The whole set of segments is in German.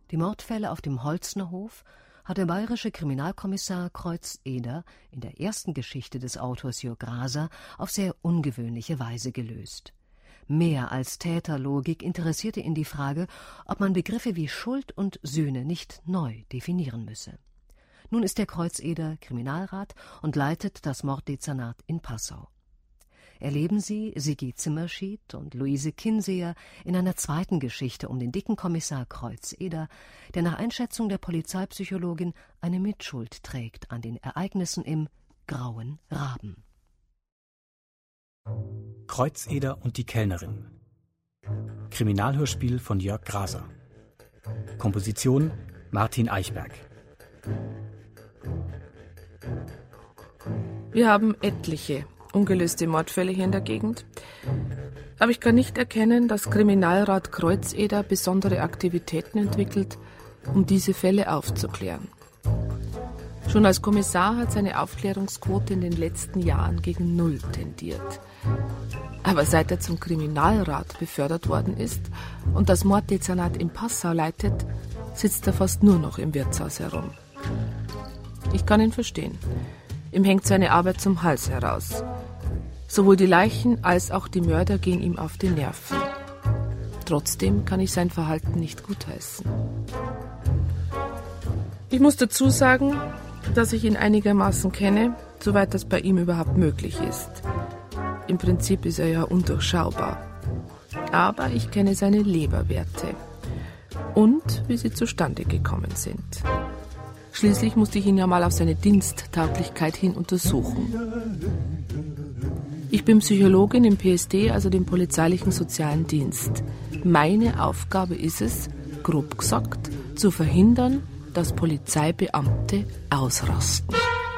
Die Mordfälle auf dem Holznerhof hat der bayerische Kriminalkommissar Kreuz-Eder in der ersten Geschichte des Autors Jörg Graser auf sehr ungewöhnliche Weise gelöst. Mehr als Täterlogik interessierte ihn die Frage, ob man Begriffe wie Schuld und Sühne nicht neu definieren müsse. Nun ist der Kreuz-Eder Kriminalrat und leitet das Morddezernat in Passau. Erleben Sie Sigi Zimmerschied und Luise Kinseher in einer zweiten Geschichte um den dicken Kommissar Kreuz-Eder, der nach Einschätzung der Polizeipsychologin eine Mitschuld trägt an den Ereignissen im Grauen Raben. Kreuz-Eder und die Kellnerin. Kriminalhörspiel von Jörg Graser. Komposition Martin Eichberg. Wir haben etliche ungelöste Mordfälle hier in der Gegend. Aber ich kann nicht erkennen, dass Kriminalrat Kreuz-Eder besondere Aktivitäten entwickelt, um diese Fälle aufzuklären. Schon als Kommissar hat seine Aufklärungsquote in den letzten Jahren gegen 0 tendiert. Aber seit er zum Kriminalrat befördert worden ist und das Morddezernat in Passau leitet, sitzt er fast nur noch im Wirtshaus herum. Ich kann ihn verstehen. Ihm hängt seine Arbeit zum Hals heraus. Sowohl die Leichen als auch die Mörder gehen ihm auf die Nerven. Trotzdem kann ich sein Verhalten nicht gutheißen. Ich muss dazu sagen, dass ich ihn einigermaßen kenne, soweit das bei ihm überhaupt möglich ist. Im Prinzip ist er ja undurchschaubar. Aber ich kenne seine Leberwerte und wie sie zustande gekommen sind. Schließlich musste ich ihn ja mal auf seine Diensttauglichkeit hin untersuchen. Ich bin Psychologin im PSD, also dem polizeilichen sozialen Dienst. Meine Aufgabe ist es, grob gesagt, zu verhindern, dass Polizeibeamte ausrasten.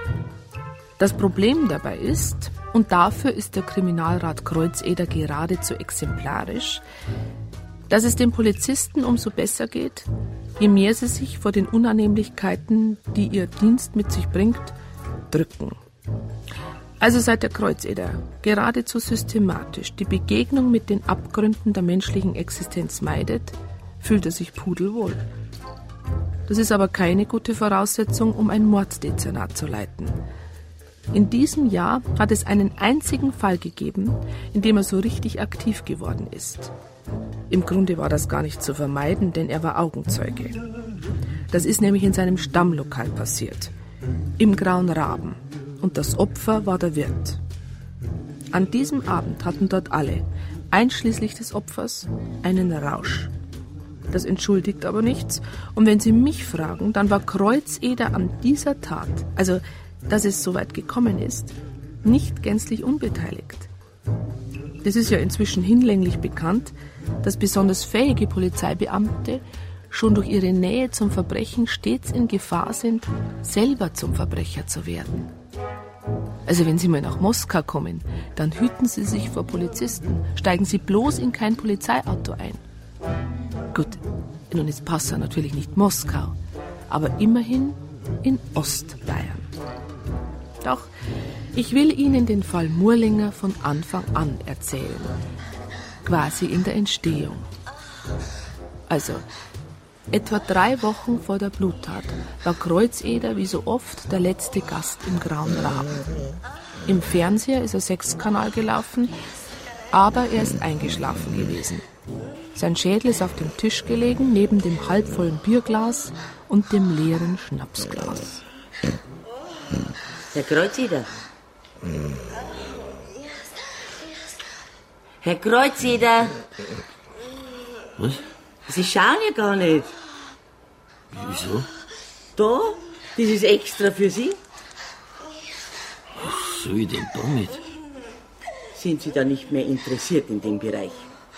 Das Problem dabei ist, und dafür ist der Kriminalrat Kreuz-Eder geradezu exemplarisch, dass es den Polizisten umso besser geht, je mehr sie sich vor den Unannehmlichkeiten, die ihr Dienst mit sich bringt, drücken. Also seit der Kreuz-Eder geradezu systematisch die Begegnung mit den Abgründen der menschlichen Existenz meidet, fühlt er sich pudelwohl. Das ist aber keine gute Voraussetzung, um ein Morddezernat zu leiten. In diesem Jahr hat es einen einzigen Fall gegeben, in dem er so richtig aktiv geworden ist. Im Grunde war das gar nicht zu vermeiden, denn er war Augenzeuge. Das ist nämlich in seinem Stammlokal passiert, im Grauen Raben. Und das Opfer war der Wirt. An diesem Abend hatten dort alle, einschließlich des Opfers, einen Rausch. Das entschuldigt aber nichts. Und wenn Sie mich fragen, dann war Kreuz-Eder an dieser Tat, also dass es so weit gekommen ist, nicht gänzlich unbeteiligt. Es ist ja inzwischen hinlänglich bekannt, dass besonders fähige Polizeibeamte schon durch ihre Nähe zum Verbrechen stets in Gefahr sind, selber zum Verbrecher zu werden. Also wenn Sie mal nach Moskau kommen, dann hüten Sie sich vor Polizisten, steigen Sie bloß in kein Polizeiauto ein. Gut, nun ist Passau natürlich nicht Moskau, aber immerhin in Ostbayern. Doch, ich will Ihnen den Fall Murlinger von Anfang an erzählen, quasi in der Entstehung. Also, etwa 3 Wochen vor der Bluttat war Kreuz-Eder wie so oft der letzte Gast im Grauen Raben. Im Fernseher ist er 6-Kanal gelaufen, aber er ist eingeschlafen gewesen. Sein Schädel ist auf dem Tisch gelegen, neben dem halbvollen Bierglas und dem leeren Schnapsglas. Herr Kreuz-Eder. Herr Kreuz-Eder. Was? Sie schauen ja gar nicht. Wieso? Da, das ist extra für Sie. Was soll ich denn damit? Sind Sie da nicht mehr interessiert in dem Bereich?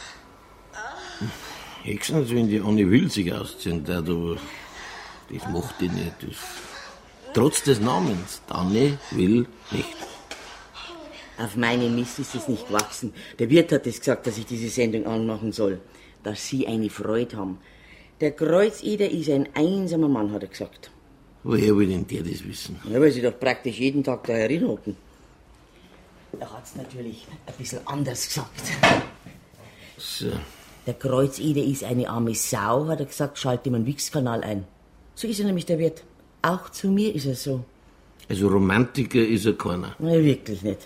Höchstens, wenn die Anne Will sich ausziehen darf, aber das macht die nicht. Das, trotz des Namens, Anne Will nicht. Auf meinen Mist ist es nicht gewachsen. Der Wirt hat es gesagt, dass ich diese Sendung anmachen soll. Dass Sie eine Freude haben. Der Kreuz-Eder ist ein einsamer Mann, hat er gesagt. Woher will denn der das wissen? Ja, weil Sie doch praktisch jeden Tag da herinhocken. Er hat's natürlich ein bisschen anders gesagt. So. Der Kreuzeder ist eine arme Sau, hat er gesagt, schalte ihm einen Wichskanal ein. So ist er nämlich, der Wirt. Auch zu mir ist er so. Also Romantiker ist er keiner. Nein, wirklich nicht.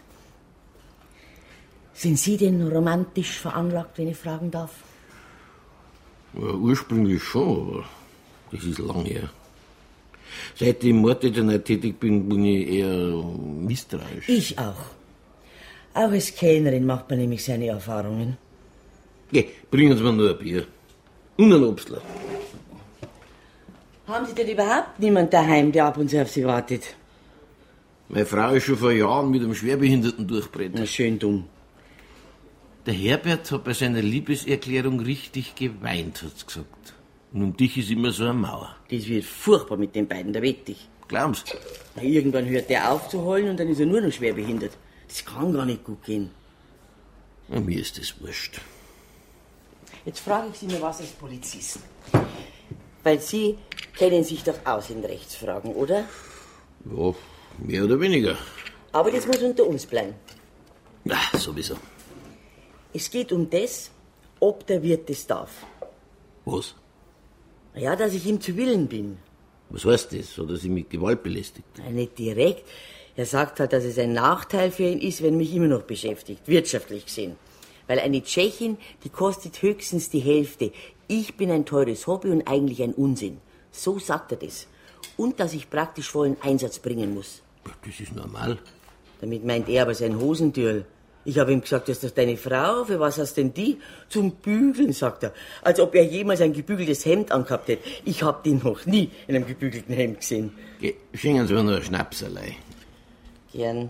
Sind Sie denn romantisch veranlagt, wenn ich fragen darf? Ja, ursprünglich schon, aber das ist lang her. Seit ich im Morddetektiv tätig bin ich eher misstrauisch. Ich auch. Auch als Kellnerin macht man nämlich seine Erfahrungen. Geh, bringen Sie mir nur ein Bier. Und ein Obstler. Haben Sie denn überhaupt niemand daheim, der ab und zu auf Sie wartet? Meine Frau ist schon vor Jahren mit einem Schwerbehinderten durchgebrannt. Na, schön dumm. Der Herbert hat bei seiner Liebeserklärung richtig geweint, hat's gesagt. Und um dich ist immer so eine Mauer. Das wird furchtbar mit den beiden, da wette ich. Glauben's? Na, irgendwann hört der auf zu heulen und dann ist er nur noch schwerbehindert. Das kann gar nicht gut gehen. Ja, mir ist das wurscht. Jetzt frage ich Sie nur was als Polizist. Weil Sie kennen sich doch aus in Rechtsfragen, oder? Ja, mehr oder weniger. Aber das muss unter uns bleiben. Ja, sowieso. Es geht um das, ob der Wirt das darf. Was? Ja, dass ich ihm zu Willen bin. Was heißt das? Oder sie mit Gewalt belästigt? Nein, nicht direkt. Er sagt halt, dass es ein Nachteil für ihn ist, wenn mich immer noch beschäftigt, wirtschaftlich gesehen. Weil eine Tschechin, die kostet höchstens die Hälfte. Ich bin ein teures Hobby und eigentlich ein Unsinn. So sagt er das. Und dass ich praktisch vollen Einsatz bringen muss. Das ist normal. Damit meint er aber sein Hosentürl. Ich habe ihm gesagt, das ist doch deine Frau, für was hast denn die? Zum Bügeln, sagt er. Als ob er jemals ein gebügeltes Hemd angehabt hätte. Ich habe den noch nie in einem gebügelten Hemd gesehen. Geh, schenken Sie mir noch ein Schnapserlei. Gern.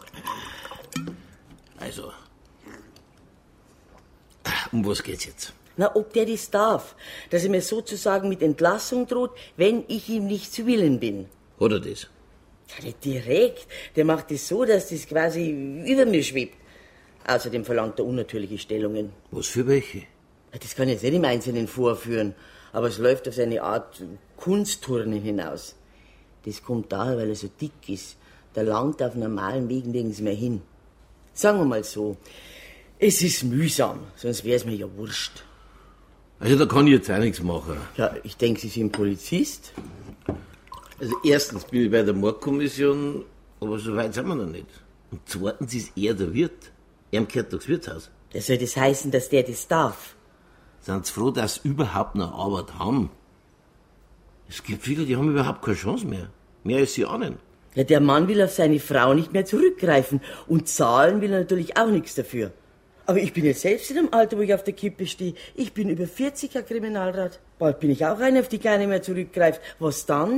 Also, um was geht's jetzt? Na, ob der das darf, dass er mir sozusagen mit Entlassung droht, wenn ich ihm nicht zu Willen bin. Hat er das? Ja, nicht direkt. Der macht es so, dass das quasi über mir schwebt. Außerdem verlangt er unnatürliche Stellungen. Was für welche? Ja, das kann ich jetzt nicht im Einzelnen vorführen, aber es läuft auf seine Art Kunstturnen hinaus. Das kommt daher, weil er so dick ist. Der langt auf normalen Wegen nirgends mehr hin. Sagen wir mal so, es ist mühsam, sonst wäre es mir ja wurscht. Also da kann ich jetzt auch nichts machen. Ja, ich denke, Sie sind Polizist. Also erstens bin ich bei der Mordkommission, aber so weit sind wir noch nicht. Und zweitens ist er der Wirt. Er gehört durchs Wirtshaus. Das soll das heißen, dass der das darf? Sind Sie froh, dass Sie überhaupt noch Arbeit haben? Es gibt viele, die haben überhaupt keine Chance mehr. Mehr als sie ahnen. Ja, der Mann will auf seine Frau nicht mehr zurückgreifen. Und zahlen will er natürlich auch nichts dafür. Aber ich bin jetzt selbst in einem Alter, wo ich auf der Kippe stehe. Ich bin über 40, Herr Kriminalrat. Bald bin ich auch einer, auf die keine mehr zurückgreift. Was dann?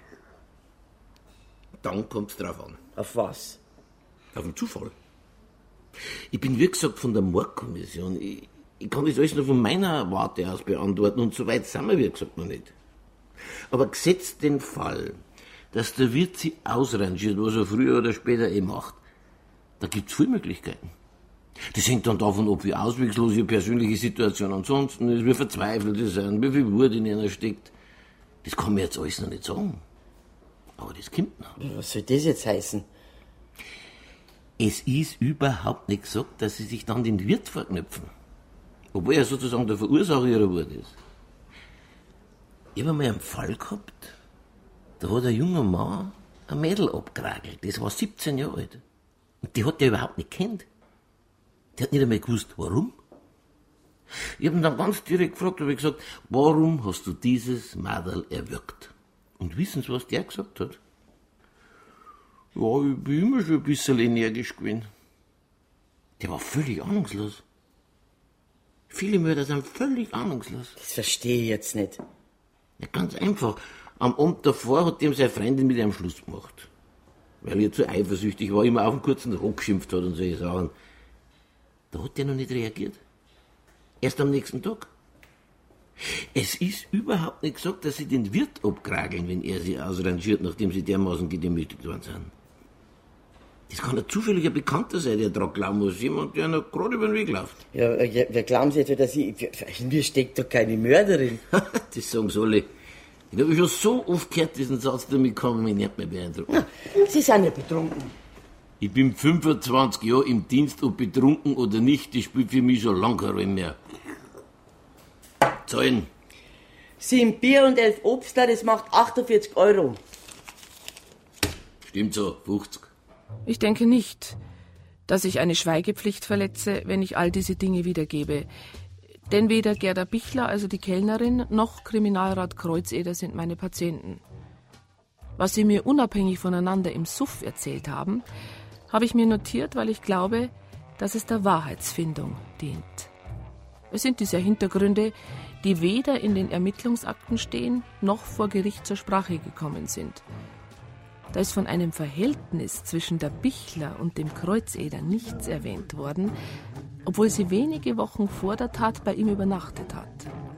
Dann kommt's drauf an. Auf was? Auf den Zufall. Ich bin, wie gesagt, von der Mordkommission. Ich kann das alles nur von meiner Warte aus beantworten und so weit sind wir, wie gesagt, noch nicht. Aber gesetzt den Fall, dass der Wirt sie ausrangiert, was er früher oder später macht, da gibt's viele Möglichkeiten. Das hängt dann davon ab, wie auswegslos ihre persönliche Situation ansonsten ist, wie verzweifelt sie sind, wie viel Wut in ihnen steckt. Das kann man jetzt alles noch nicht sagen. Aber das kommt noch. Was soll das jetzt heißen? Es ist überhaupt nicht gesagt, dass sie sich dann den Wirt vorknüpfen. Obwohl er sozusagen der Verursacher ihrer Wut ist. Ich habe mal einen Fall gehabt, da hat ein junger Mann ein Mädel abgeragelt. Das war 17 Jahre alt. Und die hat der überhaupt nicht gekannt. Die hat nicht einmal gewusst, warum. Ich habe ihn dann ganz direkt gefragt, habe gesagt, warum hast du dieses Mädel erwürgt? Und wissen Sie, was der gesagt hat? Ja, ich bin immer schon ein bisschen energisch gewesen. Der war völlig ahnungslos. Viele Mörder sind völlig ahnungslos. Das verstehe ich jetzt nicht. Ja, ganz einfach. Am Abend davor hat dem seine Freundin mit ihm Schluss gemacht. Weil er zu eifersüchtig war, immer auf einen kurzen Rock geschimpft hat und solche Sachen. Da hat der noch nicht reagiert. Erst am nächsten Tag. Es ist überhaupt nicht gesagt, dass sie den Wirt abkrageln, wenn er sie ausrangiert, nachdem sie dermaßen gedemütigt worden sind. Das kann ein zufälliger Bekannter sein, der dran glauben muss. Jemand, der noch gerade über den Weg läuft. Ja, wer glauben Sie etwa, dass ich... In mir steckt doch keine Mörderin. Das sagen sie alle. Ich habe schon so oft gehört, diesen Satz, damit kann man mich nicht mehr beeindrucken. Na, Sie sind ja betrunken. Ich bin 25 Jahre im Dienst, ob betrunken oder nicht, das spielt für mich schon lange keine Rolle mehr. Zahlen. 7 Bier und 11 Obstler, das macht 48 €. Stimmt so, 50. Ich denke nicht, dass ich eine Schweigepflicht verletze, wenn ich all diese Dinge wiedergebe. Denn weder Gerda Bichler, also die Kellnerin, noch Kriminalrat Kreuzeder sind meine Patienten. Was sie mir unabhängig voneinander im Suff erzählt haben, habe ich mir notiert, weil ich glaube, dass es der Wahrheitsfindung dient. Es sind diese Hintergründe, die weder in den Ermittlungsakten stehen, noch vor Gericht zur Sprache gekommen sind. Da ist von einem Verhältnis zwischen der Bichler und dem Kreuzeder nichts erwähnt worden, obwohl sie wenige Wochen vor der Tat bei ihm übernachtet hat.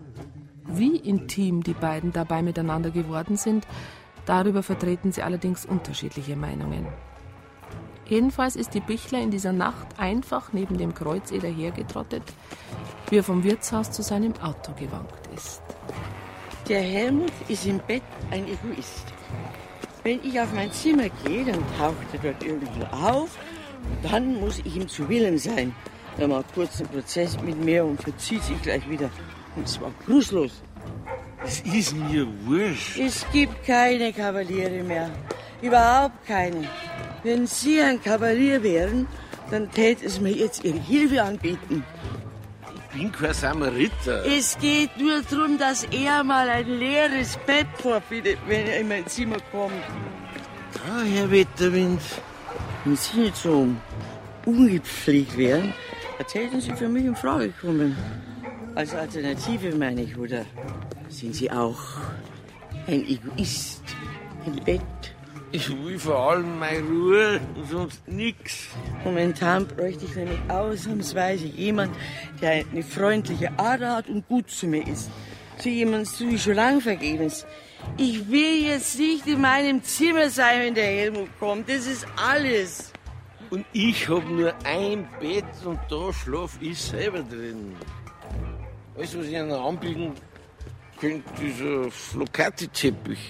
Wie intim die beiden dabei miteinander geworden sind, darüber vertreten sie allerdings unterschiedliche Meinungen. Jedenfalls ist die Bichler in dieser Nacht einfach neben dem Kreuzeder hergetrottet, wie er vom Wirtshaus zu seinem Auto gewankt ist. Der Helmut ist im Bett ein Egoist. Wenn ich auf mein Zimmer gehe, dann taucht er dort irgendwo auf. Und dann muss ich ihm zu Willen sein. Er macht kurz einen Prozess mit mir und verzieht sich gleich wieder. Und zwar grußlos. Das ist mir wurscht. Es gibt keine Kavaliere mehr. Überhaupt keine. Wenn Sie ein Kavalier wären, dann täte es mir jetzt Ihre Hilfe anbieten. Ich bin kein Samariter. Es geht nur darum, dass er mal ein leeres Bett vorfindet, wenn er in mein Zimmer kommt. Ah, Herr Wetterwind. Wenn Sie nicht so ungepflegt wären, täten Sie für mich in Frage kommen. Als Alternative meine ich, oder sind Sie auch ein Egoist im Bett? Ich will vor allem meine Ruhe und sonst nix. Momentan bräuchte ich nämlich ausnahmsweise jemand, der eine freundliche Ader hat und gut zu mir ist. So jemand suche ich schon lange vergebens. Ich will jetzt nicht in meinem Zimmer sein, wenn der Helmut kommt. Das ist alles. Und ich hab nur ein Bett und da schlaf ich selber drin. Alles, was ich Ihnen anbieten könnte, dieser Flocati-Teppich.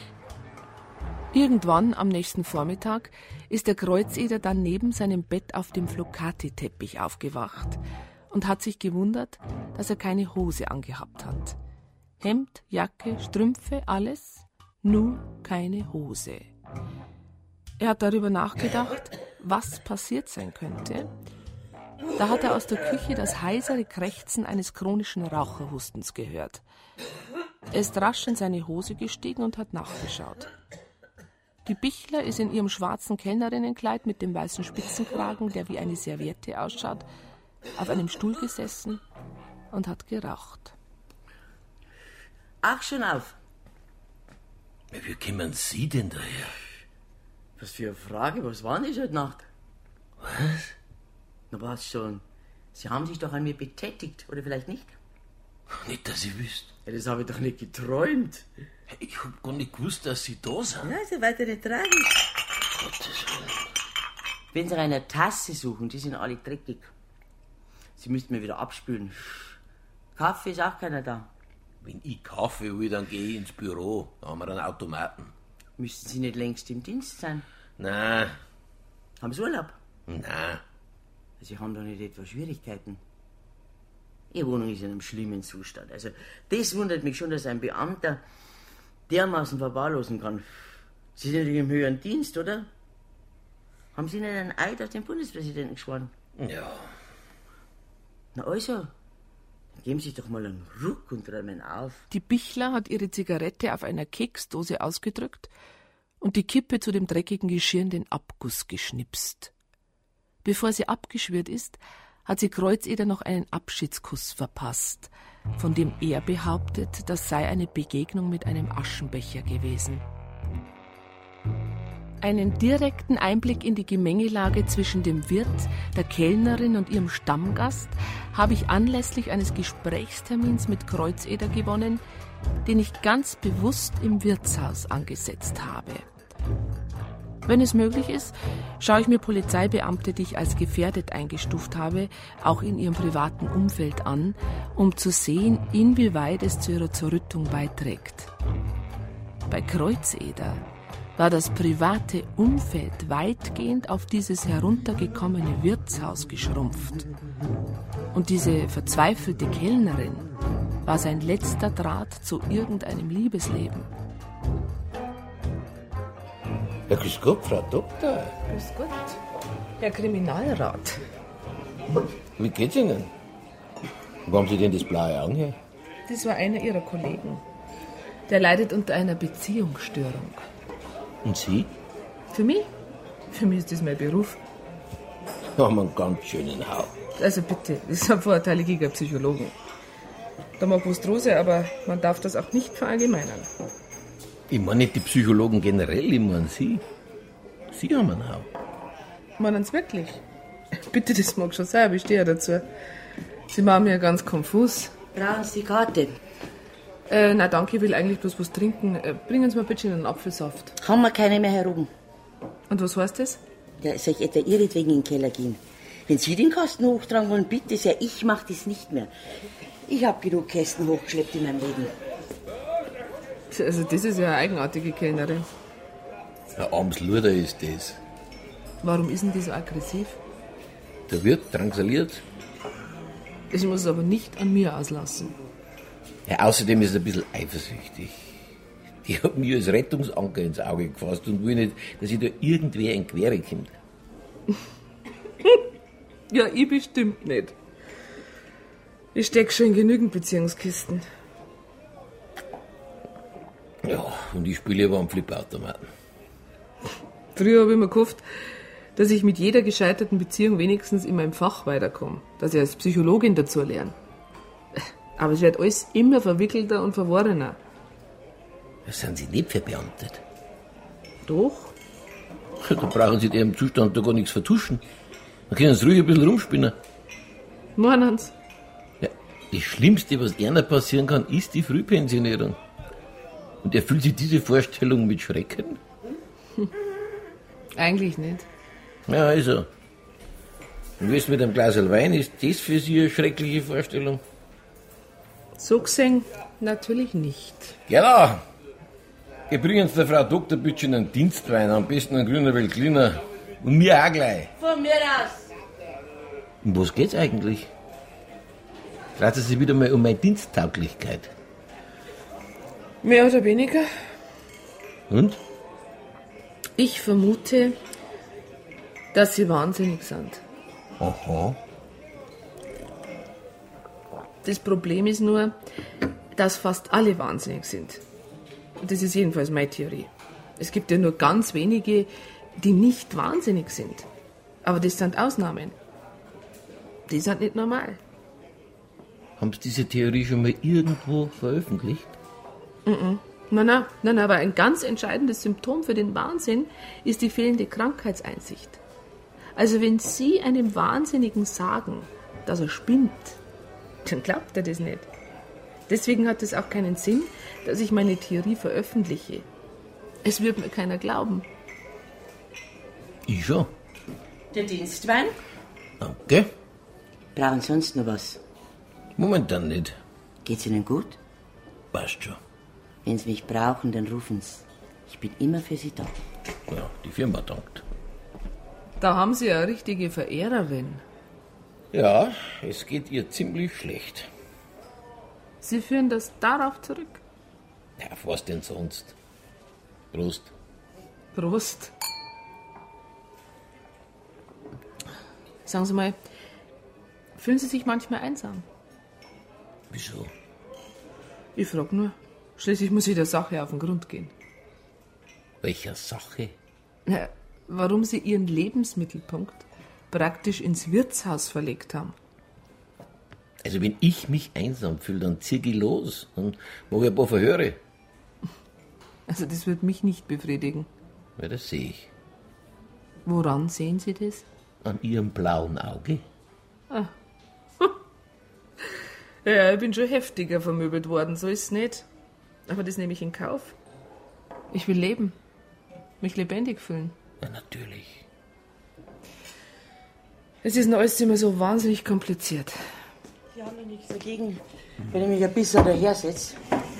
Irgendwann am nächsten Vormittag ist der Kreuzeder dann neben seinem Bett auf dem Flocati-Teppich aufgewacht und hat sich gewundert, dass er keine Hose angehabt hat. Hemd, Jacke, Strümpfe, alles, nur keine Hose. Er hat darüber nachgedacht, was passiert sein könnte. Da hat er aus der Küche das heisere Krächzen eines chronischen Raucherhustens gehört. Er ist rasch in seine Hose gestiegen und hat nachgeschaut. Die Bichler ist in ihrem schwarzen Kellnerinnenkleid mit dem weißen Spitzenkragen, der wie eine Serviette ausschaut, auf einem Stuhl gesessen und hat geraucht. Ach, schon auf. Wie kommen Sie denn daher? Was für eine Frage, was war denn das heute Nacht? Was? Na was schon. Sie haben sich doch an mir betätigt, oder vielleicht nicht? Nicht, dass ich wüsste. Ja, das habe ich doch nicht geträumt. Ich hab gar nicht gewusst, dass Sie da sind. Ja, ist ja weiter nicht tragisch. Gottes Willen. Wenn Sie nach einer Tasse suchen, die sind alle dreckig. Sie müssten mir wieder abspülen. Kaffee ist auch keiner da. Wenn ich Kaffee will, dann gehe ich ins Büro. Da haben wir einen Automaten. Müssten Sie nicht längst im Dienst sein? Nein. Haben Sie Urlaub? Nein. Sie haben doch nicht etwa Schwierigkeiten. Ihre Wohnung ist in einem schlimmen Zustand. Also, das wundert mich schon, dass ein Beamter dermaßen verwahrlosen kann. Sie sind im höheren Dienst, oder? Haben Sie nicht einen Eid auf den Bundespräsidenten geschworen? Ja. Na also, dann geben Sie sich doch mal einen Ruck und räumen auf. Die Bichler hat ihre Zigarette auf einer Keksdose ausgedrückt und die Kippe zu dem dreckigen Geschirr in den Abguss geschnipst. Bevor sie abgeschwirrt ist, hat sie Kreuzeder noch einen Abschiedskuss verpasst, von dem er behauptet, das sei eine Begegnung mit einem Aschenbecher gewesen. Einen direkten Einblick in die Gemengelage zwischen dem Wirt, der Kellnerin und ihrem Stammgast habe ich anlässlich eines Gesprächstermins mit Kreuzeder gewonnen, den ich ganz bewusst im Wirtshaus angesetzt habe. Wenn es möglich ist, schaue ich mir Polizeibeamte, die ich als gefährdet eingestuft habe, auch in ihrem privaten Umfeld an, um zu sehen, inwieweit es zu ihrer Zerrüttung beiträgt. Bei Kreuzeder war das private Umfeld weitgehend auf dieses heruntergekommene Wirtshaus geschrumpft. Und diese verzweifelte Kellnerin war sein letzter Draht zu irgendeinem Liebesleben. Ja, grüß Gott, Frau Doktor. Grüß Gott, Herr Kriminalrat. Wie geht's Ihnen? Wo haben Sie denn das blaue Auge? Das war einer Ihrer Kollegen. Der leidet unter einer Beziehungsstörung. Und Sie? Für mich? Für mich ist das mein Beruf. Haben einen ganz schönen Hau. Also bitte, das sind Vorurteile gegen Psychologen. Da mag was dran sein, aber man darf das auch nicht verallgemeinern. Ich meine nicht die Psychologen generell, ich meine Sie. Sie haben einen Hau. Meinen Sie wirklich? Bitte, das mag schon sein, aber ich stehe ja dazu. Sie machen mir ganz konfus. Brauchen Sie Karte? Na danke, ich will eigentlich bloß was trinken. Bringen Sie mir bitte einen Apfelsaft. Haben wir keine mehr herum. Und was heißt das? Ja, soll ich etwa ihretwegen in den Keller gehen? Wenn Sie den Kasten hochtragen wollen, bitte sehr, ich mach das nicht mehr. Ich hab genug Kästen hochgeschleppt in meinem Leben. Also das ist ja eine eigenartige Kellnerin. Ein armes Luder ist das. Warum ist denn die so aggressiv? Der Wirt drangsaliert. Ich muss es aber nicht an mir auslassen. Ja, außerdem ist er ein bisschen eifersüchtig. Die hat mir als Rettungsanker ins Auge gefasst und will nicht, dass ich da irgendwer in Quere kommt. Ja, ich bestimmt nicht. Ich steck schon in genügend Beziehungskisten. Ja, und ich spiele aber am Flipperautomaten. Früher habe ich mir gehofft, dass ich mit jeder gescheiterten Beziehung wenigstens in meinem Fach weiterkomme. Dass ich als Psychologin dazu lerne. Aber es wird alles immer verwickelter und verworrener. Sind Sie nicht verbeamtet? Doch? Da brauchen Sie in Ihrem Zustand da gar nichts vertuschen. Dann können Sie ruhig ein bisschen rumspinnen. Meinen Sie? Ja, das Schlimmste, was einer passieren kann, ist die Frühpensionierung. Und erfüllt sich diese Vorstellung mit Schrecken? Eigentlich nicht. Ja, also. Und wie ist mit einem Glas Wein? Ist das für Sie eine schreckliche Vorstellung? So gesehen natürlich nicht. Genau. Bringen Sie der Frau Dr. bitte einen Dienstwein, am besten einen grüner Veltliner. Und mir auch gleich. Von mir aus. Um was geht's eigentlich? Dreht es sich wieder mal um meine Diensttauglichkeit. Mehr oder weniger. Und? Ich vermute, dass Sie wahnsinnig sind. Aha. Das Problem ist nur, dass fast alle wahnsinnig sind. Das ist jedenfalls meine Theorie. Es gibt ja nur ganz wenige, die nicht wahnsinnig sind. Aber das sind Ausnahmen. Die sind nicht normal. Haben Sie diese Theorie schon mal irgendwo veröffentlicht? Nein, aber ein ganz entscheidendes Symptom für den Wahnsinn ist die fehlende Krankheitseinsicht. Also wenn Sie einem Wahnsinnigen sagen, dass er spinnt, dann glaubt er das nicht. Deswegen hat es auch keinen Sinn, dass ich meine Theorie veröffentliche. Es wird mir keiner glauben. Ich schon. Der Dienstwein? Danke. Brauchen Sie sonst noch was? Momentan nicht. Geht's Ihnen gut? Passt schon. Wenn Sie mich brauchen, dann rufen Sie. Ich bin immer für Sie da. Ja, die Firma dankt. Da haben Sie eine richtige Verehrerin. Ja, es geht ihr ziemlich schlecht. Sie führen das darauf zurück? Ja, auf was denn sonst? Prost. Prost. Sagen Sie mal, fühlen Sie sich manchmal einsam? Wieso? Ich frag nur. Schließlich muss ich der Sache auf den Grund gehen. Welcher Sache? Ja, warum Sie Ihren Lebensmittelpunkt praktisch ins Wirtshaus verlegt haben. Also wenn ich mich einsam fühle, dann zieh ich los. Dann mache ich ein paar Verhöre. Also das wird mich nicht befriedigen. Ja, das sehe ich. Woran sehen Sie das? An Ihrem blauen Auge. Ja, ich bin schon heftiger vermöbelt worden, so ist es nicht. Aber das nehme ich in Kauf. Ich will leben. Mich lebendig fühlen. Ja, natürlich. Es ist noch alles immer so wahnsinnig kompliziert. Sie haben ja nichts dagegen, wenn ich mich ein bisschen daher setze.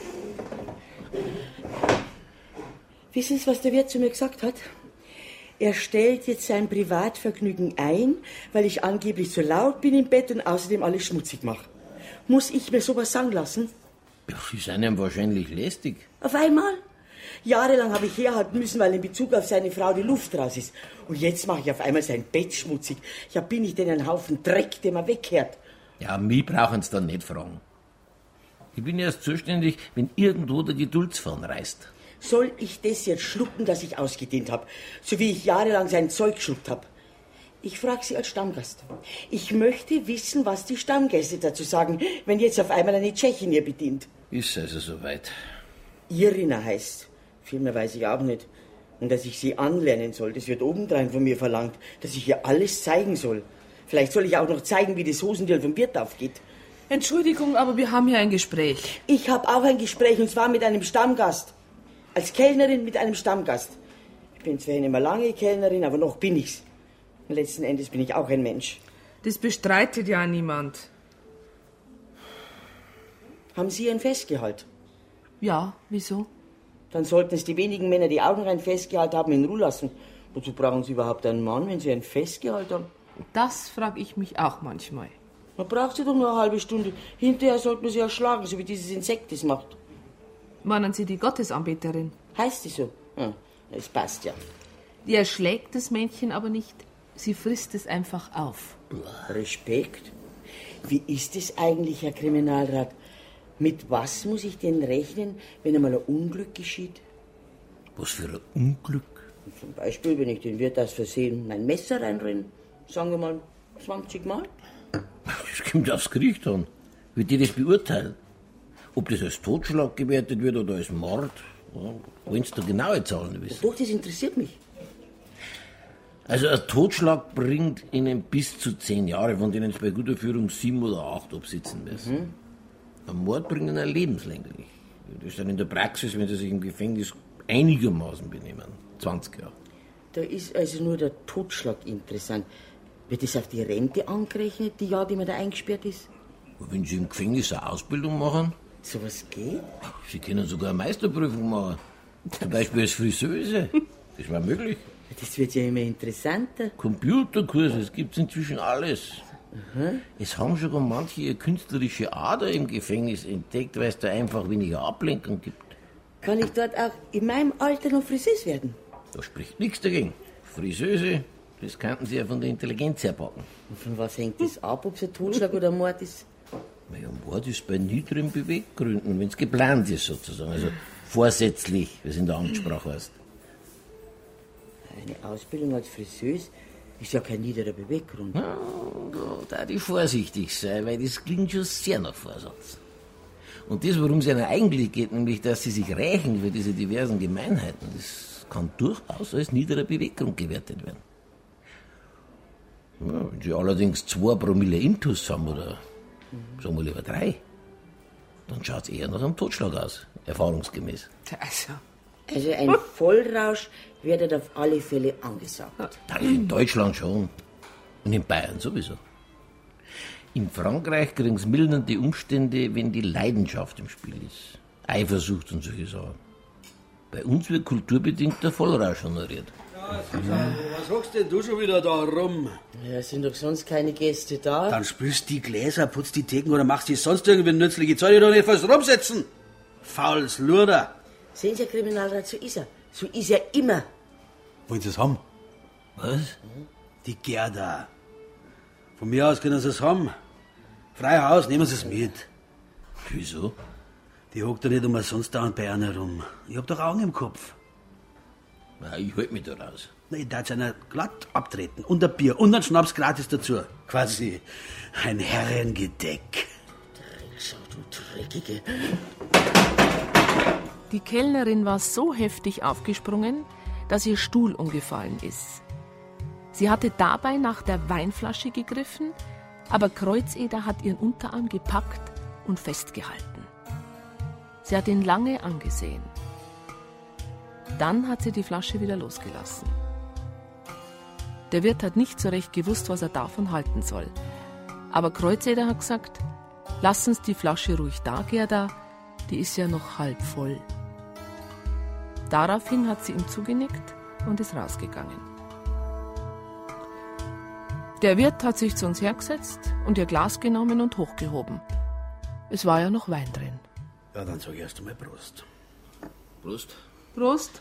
Wissen Sie, was der Wirt zu mir gesagt hat? Er stellt jetzt sein Privatvergnügen ein, weil ich angeblich zu laut bin im Bett und außerdem alles schmutzig mache. Muss ich mir sowas sagen lassen? Ja, sie sind ihm wahrscheinlich lästig. Auf einmal? Jahrelang habe ich herhalten müssen, weil in Bezug auf seine Frau die Luft raus ist. Und jetzt mache ich auf einmal sein Bett schmutzig. Ja, bin ich denn ein Haufen Dreck, den man wegkehrt? Ja, mich brauchen Sie dann nicht fragen. Ich bin erst zuständig, wenn irgendwo der Geduldsfaden reißt. Soll ich das jetzt schlucken, dass ich ausgedehnt habe, so wie ich jahrelang sein Zeug geschluckt habe? Ich frage Sie als Stammgast. Ich möchte wissen, was die Stammgäste dazu sagen, wenn jetzt auf einmal eine Tschechin hier bedient. Ist also soweit. Irina heißt. Viel mehr weiß ich auch nicht. Und dass ich sie anlernen soll, das wird obendrein von mir verlangt, dass ich ihr alles zeigen soll. Vielleicht soll ich auch noch zeigen, wie das Hosendirl vom Wirt aufgeht. Entschuldigung, aber wir haben hier ein Gespräch. Ich habe auch ein Gespräch, und zwar mit einem Stammgast. Als Kellnerin mit einem Stammgast. Ich bin zwar nicht mehr lange Kellnerin, aber noch bin ich's. Und letzten Endes bin ich auch ein Mensch. Das bestreitet ja niemand. Haben Sie ein Festgehalt? Ja, wieso? Dann sollten es die wenigen Männer, die Augen rein Festgehalt haben, in Ruhe lassen. Wozu brauchen Sie überhaupt einen Mann, wenn Sie ein Festgehalt haben? Das frage ich mich auch manchmal. Man braucht sie doch nur eine halbe Stunde. Hinterher sollte man sie erschlagen, so wie dieses Insekt das macht. Meinen Sie die Gottesanbeterin? Heißt sie so? Ja, das passt ja. Die erschlägt das Männchen aber nicht. Sie frisst es einfach auf. Respekt. Wie ist es eigentlich, Herr Kriminalrat? Mit was muss ich denn rechnen, wenn einmal ein Unglück geschieht? Was für ein Unglück? Zum Beispiel, wenn ich den Wirt aus Versehen mein Messer reinrenne. Sagen wir mal 20 Mal. Das kommt aufs Gericht an. Wird die das beurteilen? Ob das als Totschlag gewertet wird oder als Mord? Ja, wollen Sie da genaue Zahlen wissen? Doch, das interessiert mich. Also ein Totschlag bringt Ihnen bis zu 10 Jahre, von denen Sie bei guter Führung 7 oder 8 absitzen müssen. Ein Mord bringt Ihnen lebenslänglich. Das ist dann in der Praxis, wenn Sie sich im Gefängnis einigermaßen benehmen. 20 Jahre. Da ist also nur der Totschlag interessant. Wird das auf die Rente angerechnet, die Jahre, die man da eingesperrt ist? Wenn Sie im Gefängnis eine Ausbildung machen, So was geht? Sie können sogar eine Meisterprüfung machen. Zum Beispiel als Friseuse. Das war möglich. Das wird ja immer interessanter. Computerkurse, es gibt inzwischen alles. Es haben sogar manche ihre künstlerische Ader im Gefängnis entdeckt, weil es da einfach weniger Ablenkung gibt. Kann ich dort auch in meinem Alter noch Friseuse werden? Da spricht nichts dagegen. Friseuse, das könnten Sie ja von der Intelligenz her packen. Und von was hängt das ab, ob es ein Totschlag oder ein Mord ist? Naja, Mord ist bei niedrigen Beweggründen, wenn es geplant ist sozusagen. Also vorsätzlich, wie es in der Amtssprache heißt. Eine Ausbildung als Friseuse ist ja kein niederer Beweggrund. Ja, da darf ich vorsichtig sein, weil das klingt schon sehr nach Vorsatz. Und das, worum es ihnen eigentlich geht, nämlich, dass sie sich rächen für diese diversen Gemeinheiten, das kann durchaus als niederer Beweggrund gewertet werden. Ja, wenn sie allerdings 2 Promille Intus haben, oder sagen wir lieber 3, dann schaut es eher nach einem Totschlag aus, erfahrungsgemäß. Also ein Vollrausch wird auf alle Fälle angesagt. Da ist in Deutschland schon. Und in Bayern sowieso. In Frankreich kriegen es mildernde Umstände, wenn die Leidenschaft im Spiel ist. Eifersucht und solche Sachen. Bei uns wird kulturbedingt der Vollrausch honoriert. Was hockst denn du schon wieder da rum? Ja, sind doch sonst keine Gäste da. Dann spülst die Gläser, putzt die Theken oder machst die sonst irgendwie nützlich. Ich soll dir doch nicht was rumsetzen. Faules Luder. Sehen Sie, Herr Kriminalrat, so ist er. So ist er immer. Wollen Sie es haben? Was? Die Gerda. Von mir aus können Sie es haben. Frei Haus, nehmen Sie es mit. Wieso? Die hockt doch nicht umsonst dauernd bei einer rum. Ich hab doch Augen im Kopf. Na, ich halte mich da raus. Na, ich darf einer glatt abtreten. Und ein Bier und ein Schnaps gratis dazu. Quasi ein Herrengedeck. Schau, du Dreckige. Die Kellnerin war so heftig aufgesprungen, dass ihr Stuhl umgefallen ist. Sie hatte dabei nach der Weinflasche gegriffen, aber Kreuzeder hat ihren Unterarm gepackt und festgehalten. Sie hat ihn lange angesehen. Dann hat sie die Flasche wieder losgelassen. Der Wirt hat nicht so recht gewusst, was er davon halten soll. Aber Kreuzeder hat gesagt, lass uns die Flasche ruhig da, Gerda, die ist ja noch halb voll. Daraufhin hat sie ihm zugenickt und ist rausgegangen. Der Wirt hat sich zu uns hergesetzt und ihr Glas genommen und hochgehoben. Es war ja noch Wein drin. Ja, dann sag ich erst einmal Prost. Prost. Prost.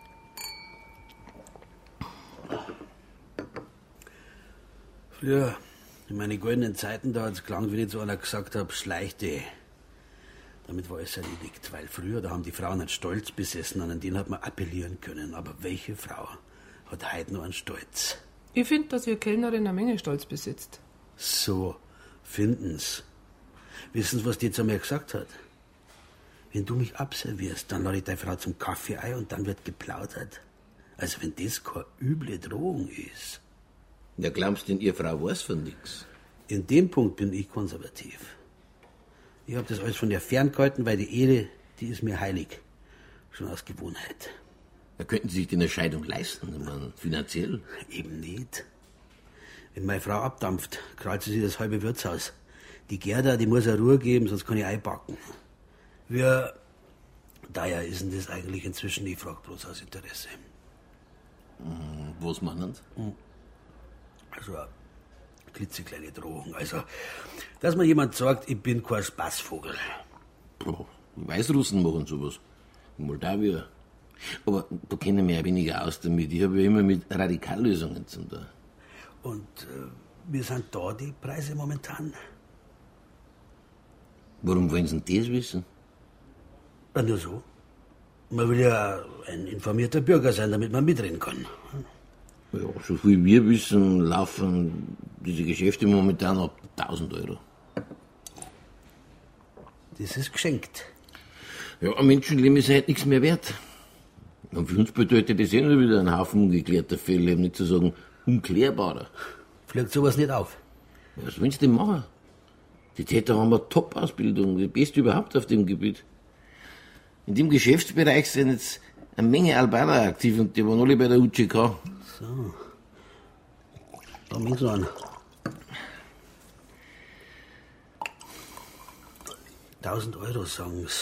Früher, in meinen goldenen Zeiten, da hat's gelangt, wenn ich zu einer gesagt hab, schleich dich. Damit war es erledigt, weil früher, da haben die Frauen einen Stolz besessen, an den hat man appellieren können. Aber welche Frau hat heute noch einen Stolz? Ich finde, dass ihr Kellnerin eine Menge Stolz besitzt. So finden's. Wissen Sie, was die zu mir gesagt hat? Wenn du mich abservierst, dann lade ich deine Frau zum Kaffee ein und dann wird geplaudert. Also wenn das keine üble Drohung ist. Ja, glaubst denn, ihr Frau weiß von nix? In dem Punkt bin ich konservativ. Ich hab das alles von ihr ferngehalten, weil die Ehe, die ist mir heilig. Schon aus Gewohnheit. Da könnten Sie sich denn eine Scheidung leisten, ich meine, finanziell? Eben nicht. Wenn meine Frau abdampft, krallt sie sich das halbe Wirtshaus. Die Gerda, die muss eine Ruhe geben, sonst kann ich einpacken. Wie teuer ist denn das eigentlich inzwischen? Ich frag bloß aus Interesse. Was meinen Sie? Also eine klitzekleine Drohung. Also, dass mir jemand sagt, ich bin kein Spaßvogel. Boah, Weißrussen machen sowas. In Moldawien. Aber da kennen wir ja weniger aus damit. Ich habe ja immer mit Radikallösungen zu tun. Und wie sind da die Preise momentan? Warum wollen Sie denn das wissen? Ja, nur so. Man will ja ein informierter Bürger sein, damit man mitreden kann. Ja, so viel wir wissen, laufen diese Geschäfte momentan ab 1000 Euro. Das ist geschenkt. Ja, ein Menschenleben ist halt nichts mehr wert. Und für uns bedeutet das nur wieder ein Haufen ungeklärter Fälle, um nicht zu sagen unklärbarer. Fliegt sowas nicht auf? Was willst du denn machen? Die Täter haben eine Top-Ausbildung, die beste überhaupt auf dem Gebiet. In dem Geschäftsbereich sind jetzt eine Menge Albaner aktiv und die waren alle bei der UCK. So. Da ming's an. 1000 Euro, sagen's.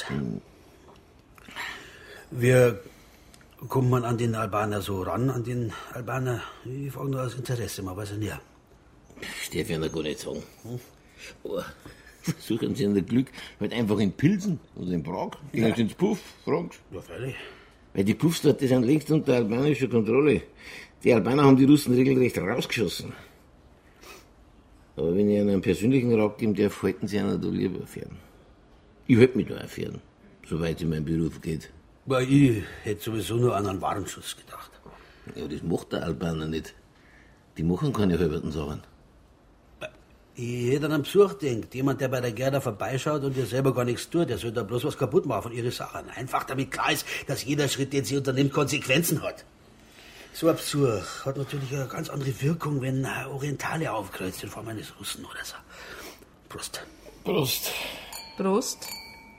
Wie kommt man an den Albaner so ran, an den Albaner? Ich frage nur aus Interesse, man weiß ja nie. Das darf ich ja noch gar nicht sagen. Aber suchen Sie ein Glück halt einfach in Pilsen oder in Prag. Gehen Sie ins Puff, fragen Sie. Ja, freilich. Weil die Puffs dort, die sind längst unter albanischer Kontrolle. Die Albaner haben die Russen regelrecht rausgeschossen. Aber wenn ich einen persönlichen Rat geben darf, halten Sie einen da lieber fern. Ich halte mich da auch fern, soweit in meinem Beruf geht. Aber ich hätte sowieso nur an einen Warnschuss gedacht. Ja, das macht der Albaner nicht. Die machen keine halberten Sachen. Ich hätte an einen Besuch gedacht. Jemand, der bei der Gerda vorbeischaut und ihr selber gar nichts tut, der soll da bloß was kaputt machen von ihren Sachen. Einfach damit klar ist, dass jeder Schritt, den sie unternimmt, Konsequenzen hat. So ein Besuch hat natürlich eine ganz andere Wirkung, wenn ein Orientale aufkreuzt in Form eines Russen oder so. Prost. Prost. Prost.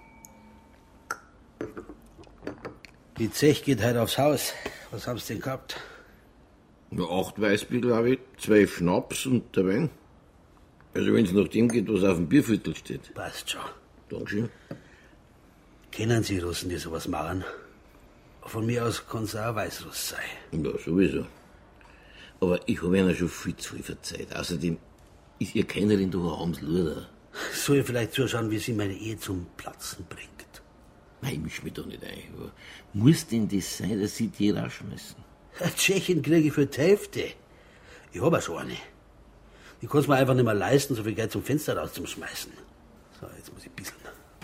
Die Zech geht heute aufs Haus. Was haben Sie denn gehabt? Ja, 8 Weißbier, glaube ich, 2 Schnaps und der Wein. Also wenn es nach dem geht, was auf dem Bierviertel steht. Passt schon. Dankeschön. Kennen Sie Russen, die sowas machen? Von mir aus kann es auch ein Weißruss sein. Ja, sowieso. Aber ich habe Ihnen schon viel zu viel verzeiht. Außerdem ist Ihr Kennerin doch ein armes Luder. Soll ich vielleicht zuschauen, wie sie meine Ehe zum Platzen bringt? Nein, ich misch mich da nicht ein. Aber muss denn das sein, dass Sie die rausschmeißen? Eine Tschechin kriege ich für die Hälfte. Ich habe ja schon eine. Ich kann es mir einfach nicht mehr leisten, so viel Geld zum Fenster rauszuschmeißen. So, jetzt muss ich bisseln.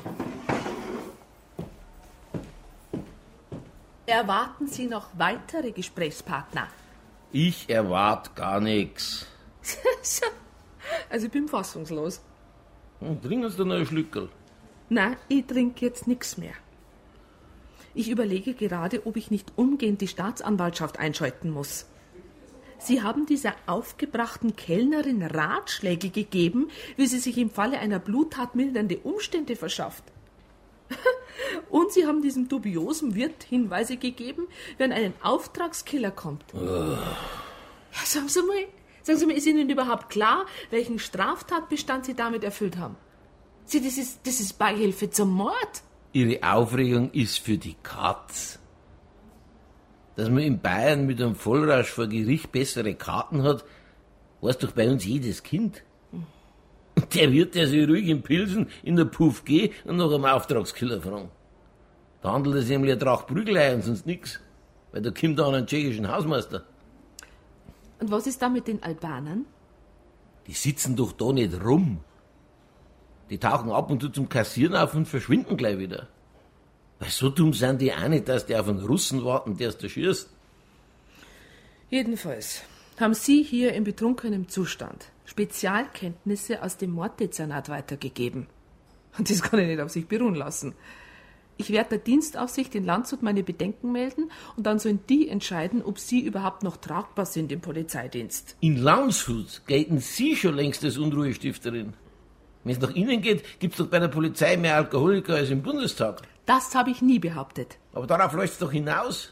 Erwarten Sie noch weitere Gesprächspartner? Ich erwarte gar nichts. Also ich bin fassungslos. Trinken Sie noch ein Schlückerl. Nein, ich trinke jetzt nichts mehr. Ich überlege gerade, ob ich nicht umgehend die Staatsanwaltschaft einschalten muss. Sie haben dieser aufgebrachten Kellnerin Ratschläge gegeben, wie sie sich im Falle einer Bluttat mildernde Umstände verschafft. Und Sie haben diesem dubiosen Wirt Hinweise gegeben, wenn ein Auftragskiller kommt. Ja, sagen Sie mal, ist Ihnen überhaupt klar, welchen Straftatbestand Sie damit erfüllt haben? Das ist Beihilfe zum Mord. Ihre Aufregung ist für die Katz. Dass man in Bayern mit einem Vollrausch vor Gericht bessere Karten hat, weiß doch bei uns jedes Kind. Der wird der sich ruhig in Pilsen in der Puff gehen und nach einem Auftragskiller fragen. Da handelt es nämlich eine Tracht Prügelei und sonst nix. Weil da kommt da einen tschechischen Hausmeister. Und was ist da mit den Albanern? Die sitzen doch da nicht rum. Die tauchen ab und zu zum Kassieren auf und verschwinden gleich wieder. Weil so dumm sind die auch nicht, dass die auf einen Russen warten, der es da schießt. Jedenfalls haben Sie hier in betrunkenem Zustand Spezialkenntnisse aus dem Morddezernat weitergegeben. Und das kann ich nicht auf sich beruhen lassen. Ich werde der Dienstaufsicht in Landshut meine Bedenken melden und dann sollen die entscheiden, ob Sie überhaupt noch tragbar sind im Polizeidienst. In Landshut gelten Sie schon längst als Unruhestifterin. Wenn es nach Ihnen geht, gibt's doch bei der Polizei mehr Alkoholiker als im Bundestag. Das habe ich nie behauptet. Aber darauf läuft's doch hinaus.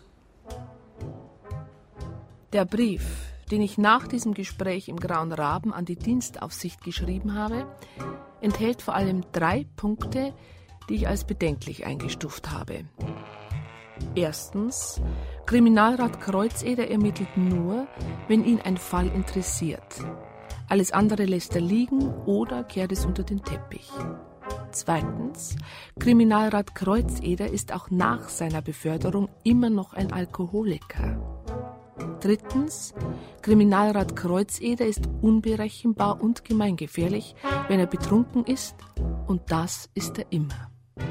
Der Brief, den ich nach diesem Gespräch im Grauen Raben an die Dienstaufsicht geschrieben habe, enthält vor allem 3 Punkte, die ich als bedenklich eingestuft habe. Erstens, Kriminalrat Kreuzeder ermittelt nur, wenn ihn ein Fall interessiert. Alles andere lässt er liegen oder kehrt es unter den Teppich. Zweitens, Kriminalrat Kreuzeder ist auch nach seiner Beförderung immer noch ein Alkoholiker. Drittens, Kriminalrat Kreuzeder ist unberechenbar und gemeingefährlich, wenn er betrunken ist, und das ist er immer.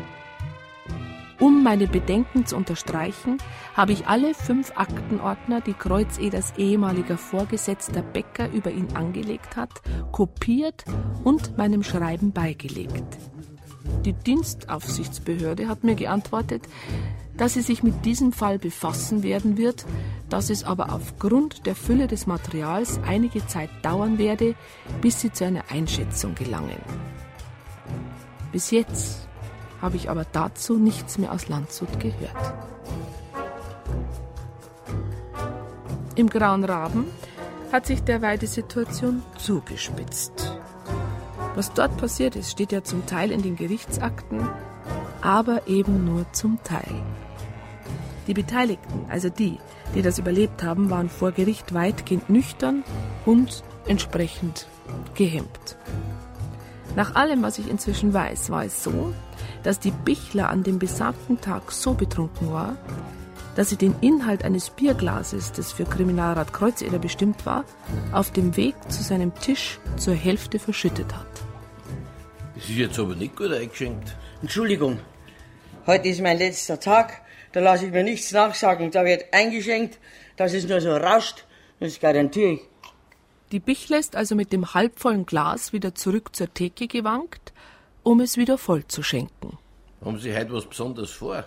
Um meine Bedenken zu unterstreichen, habe ich alle 5 Aktenordner, die Kreuzeders ehemaliger Vorgesetzter Becker über ihn angelegt hat, kopiert und meinem Schreiben beigelegt. Die Dienstaufsichtsbehörde hat mir geantwortet, dass sie sich mit diesem Fall befassen werden wird, dass es aber aufgrund der Fülle des Materials einige Zeit dauern werde, bis sie zu einer Einschätzung gelangen. Bis jetzt habe ich aber dazu nichts mehr aus Landshut gehört. Im Grauen Raben hat sich derweil die Situation zugespitzt. Was dort passiert ist, steht ja zum Teil in den Gerichtsakten, aber eben nur zum Teil. Die Beteiligten, also die das überlebt haben, waren vor Gericht weitgehend nüchtern und entsprechend gehemmt. Nach allem, was ich inzwischen weiß, war es so, dass die Bichler an dem besagten Tag so betrunken war, dass sie den Inhalt eines Bierglases, das für Kriminalrat Kreuzeder bestimmt war, auf dem Weg zu seinem Tisch zur Hälfte verschüttet hat. Das ist jetzt aber nicht gut eingeschenkt. Entschuldigung, heute ist mein letzter Tag, da lasse ich mir nichts nachsagen. Da wird eingeschenkt, dass es nur so rauscht, das garantiere ich. Die Bichler ist also mit dem halbvollen Glas wieder zurück zur Theke gewankt, um es wieder voll zu schenken. Haben Sie heute was Besonderes vor?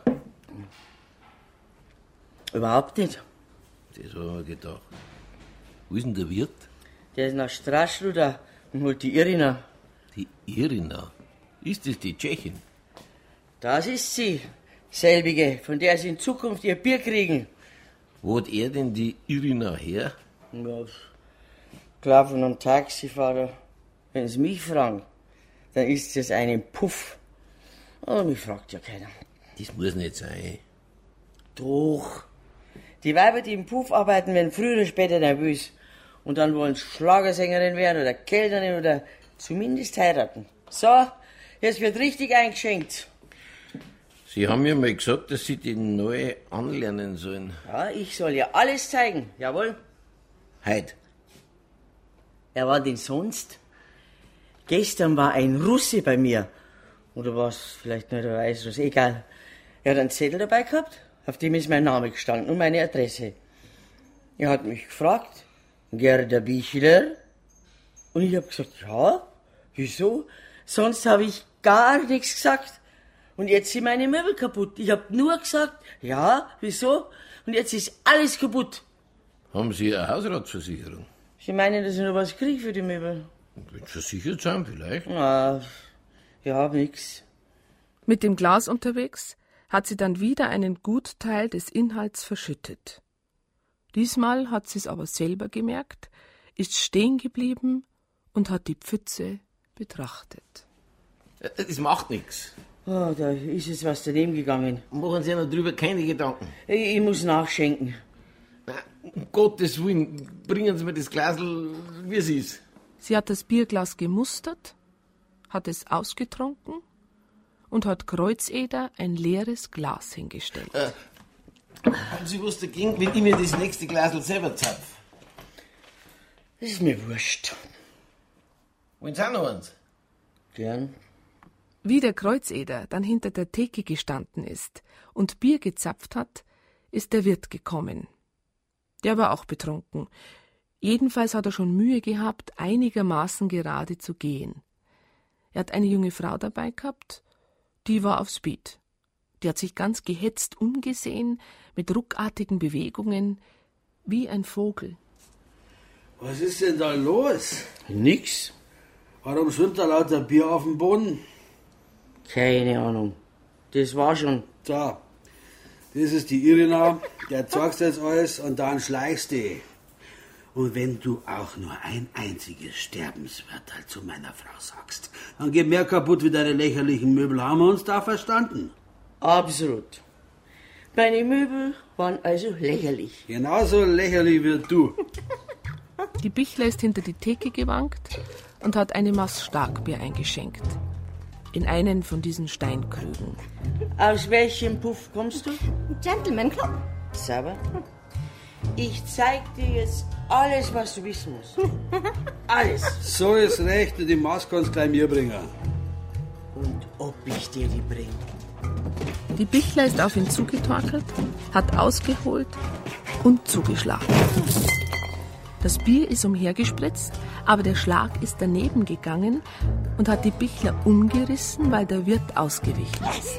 Überhaupt nicht. Das habe ich mir gedacht. Wo ist denn der Wirt? Der ist nach Straßl da und holt die Irina. Die Irina? Ist das die Tschechin? Das ist sie, selbige, von der sie in Zukunft ihr Bier kriegen. Wo hat er denn die Irina her? Ja, klar, von einem Taxifahrer. Wenn Sie mich fragen, dann ist es ein Puff. Aber mich fragt ja keiner. Das muss nicht sein. Doch. Die Weiber, die im Puff arbeiten, werden früher oder später nervös. Und dann wollen Schlagersängerin werden oder Kellnerin oder zumindest heiraten. So, jetzt wird richtig eingeschenkt. Sie haben mir mal gesagt, dass Sie die Neue anlernen sollen. Ja, ich soll ihr alles zeigen. Jawohl. Heute. Ja, war denn sonst? Gestern war ein Russe bei mir. Oder was, vielleicht nicht ein Weißrusse, egal. Er hat einen Zettel dabei gehabt, auf dem ist mein Name gestanden und meine Adresse. Er hat mich gefragt, Gerda Bichler? Und ich habe gesagt, ja, wieso? Sonst habe ich gar nichts gesagt. Und jetzt sind meine Möbel kaputt. Ich habe nur gesagt, ja, wieso? Und jetzt ist alles kaputt. Haben Sie eine Hausratsversicherung? Sie meinen, dass ich noch was kriege für die Möbel? Wenn Sie versichert sind, vielleicht. Na, ich hab nix. Mit dem Glas unterwegs hat sie dann wieder einen Gutteil des Inhalts verschüttet. Diesmal hat sie es aber selber gemerkt, ist stehen geblieben und hat die Pfütze betrachtet. Das macht nichts. Oh, da ist jetzt was daneben gegangen. Machen Sie ja noch drüber keine Gedanken. Ich muss nachschenken. Na, um Gottes Willen, bringen Sie mir das Glasl, wie es ist. Sie hat das Bierglas gemustert hat es ausgetrunken und hat Kreuzeder ein leeres Glas hingestellt. Haben Sie was dagegen, wenn ich mir das nächste Glasl selber zapf? Das ist mir wurscht. Wollen Sie auch noch eins? Gern. Wie der Kreuzeder dann hinter der Theke gestanden ist und Bier gezapft hat, ist der Wirt gekommen. Der war auch betrunken. Jedenfalls hat er schon Mühe gehabt, einigermaßen gerade zu gehen. Er hat eine junge Frau dabei gehabt, die war auf Speed. Die hat sich ganz gehetzt umgesehen, mit ruckartigen Bewegungen, wie ein Vogel. Was ist denn da los? Nix. Warum schwimmt da lauter Bier auf dem Boden? Keine Ahnung. Das war schon. Da, das ist die Irina, der zeigst jetzt alles und dann schleichst du. Und wenn du auch nur ein einziges Sterbenswörterl zu meiner Frau sagst, dann geht mehr kaputt wie deine lächerlichen Möbel. Haben wir uns da verstanden? Absolut. Meine Möbel waren also lächerlich. Genauso lächerlich wie du. Die Bichler ist hinter die Theke gewankt und hat eine Maß Starkbier eingeschenkt. In einen von diesen Steinkrügen. Aus welchem Puff kommst du? Gentleman Club. Sauber. Ich zeig dir jetzt alles, was du wissen musst. Alles. So ist recht, die Maß kannst gleich mir bringen. Und ob ich dir die bringe. Die Bichler ist auf ihn zugetorkelt, hat ausgeholt und zugeschlagen. Das Bier ist umhergespritzt, aber der Schlag ist daneben gegangen und hat die Bichler umgerissen, weil der Wirt ausgewichen ist.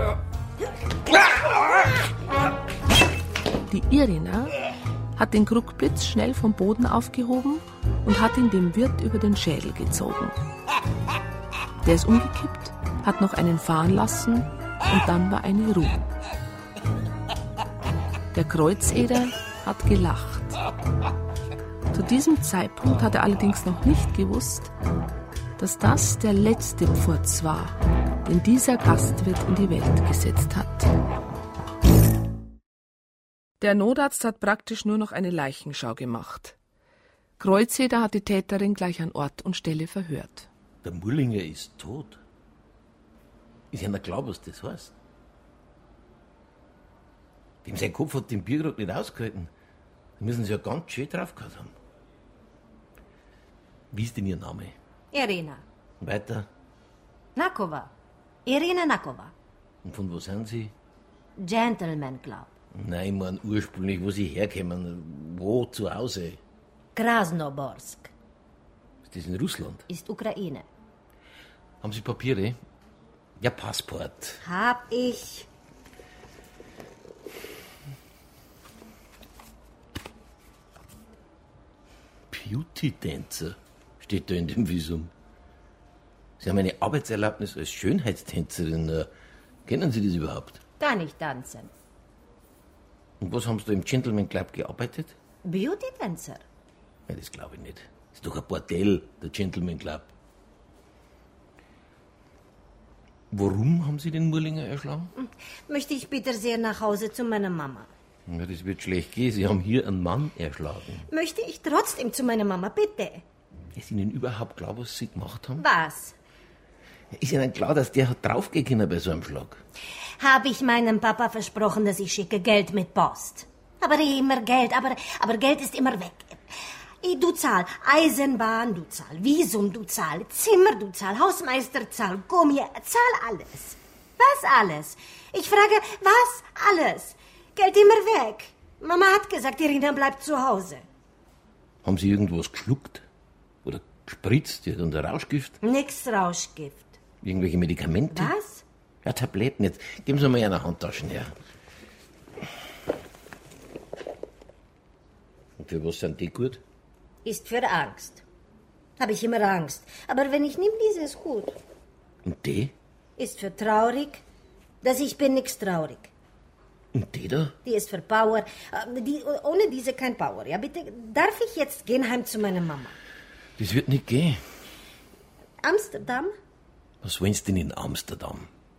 Die Irina hat den Krugblitz schnell vom Boden aufgehoben und hat ihn dem Wirt über den Schädel gezogen. Der ist umgekippt, hat noch einen fahren lassen und dann war eine Ruhe. Der Kreuzeder hat gelacht. Zu diesem Zeitpunkt hat er allerdings noch nicht gewusst, dass das der letzte Pfurz war, den dieser Gastwirt in die Welt gesetzt hat. Der Notarzt hat praktisch nur noch eine Leichenschau gemacht. Kreuzeder hat die Täterin gleich an Ort und Stelle verhört. Der Mullinger ist tot. Ist ja nicht klar, was das heißt. Dem sein Kopf hat den Biergrad nicht ausgehalten. Da müssen sie ja ganz schön drauf gehabt haben. Wie ist denn Ihr Name? Irina. Weiter. Nakova. Irina Nakova. Und von wo sind Sie? Gentleman Club. Nein, ich meine ursprünglich, wo Sie herkommen. Wo zu Hause? Krasnoborsk. Ist das in Russland? Ist Ukraine. Haben Sie Papiere? Ja, Passport. Hab ich. Beauty-Tänzer steht da in dem Visum. Sie haben eine Arbeitserlaubnis als Schönheitstänzerin. Kennen Sie das überhaupt? Kann ich tanzen. Und was haben Sie da im Gentleman Club gearbeitet? Beauty-Tänzer. Ja, das glaube ich nicht. Das ist doch ein Bordell, der Gentleman Club. Warum haben Sie den Murlinger erschlagen? Möchte ich bitte sehr nach Hause zu meiner Mama. Ja, das wird schlecht gehen. Sie haben hier einen Mann erschlagen. Möchte ich trotzdem zu meiner Mama, bitte. Ist Ihnen überhaupt klar, was Sie gemacht haben? Was? Ist Ihnen klar, dass der hat draufgehen können bei so einem Schlag? Habe ich meinem Papa versprochen, dass ich schicke Geld mit Post. Aber immer Geld, aber Geld ist immer weg. Du zahl Eisenbahn, du zahl Visum, du zahl Zimmer, du zahl Hausmeister, zahl Gummi, zahl alles. Was alles? Ich frage, was alles? Geld immer weg. Mama hat gesagt, Irina bleibt zu Hause. Haben Sie irgendwas geschluckt? Oder gespritzt? Oder Rauschgift? Nix Rauschgift. Irgendwelche Medikamente? Was? Ja, Tabletten jetzt. Geben Sie mal eine Handtaschen her. Und für was sind die gut? Ist für Angst. Habe ich immer Angst. Aber wenn ich nehme, diese ist gut. Und die? Ist für traurig, dass ich bin nix traurig. Und die da? Die ist für Power. Ohne diese kein Power. Ja, bitte, darf ich jetzt gehen heim zu meiner Mama? Das wird nicht gehen. Amsterdam? Was wollen Sie denn in Amsterdam?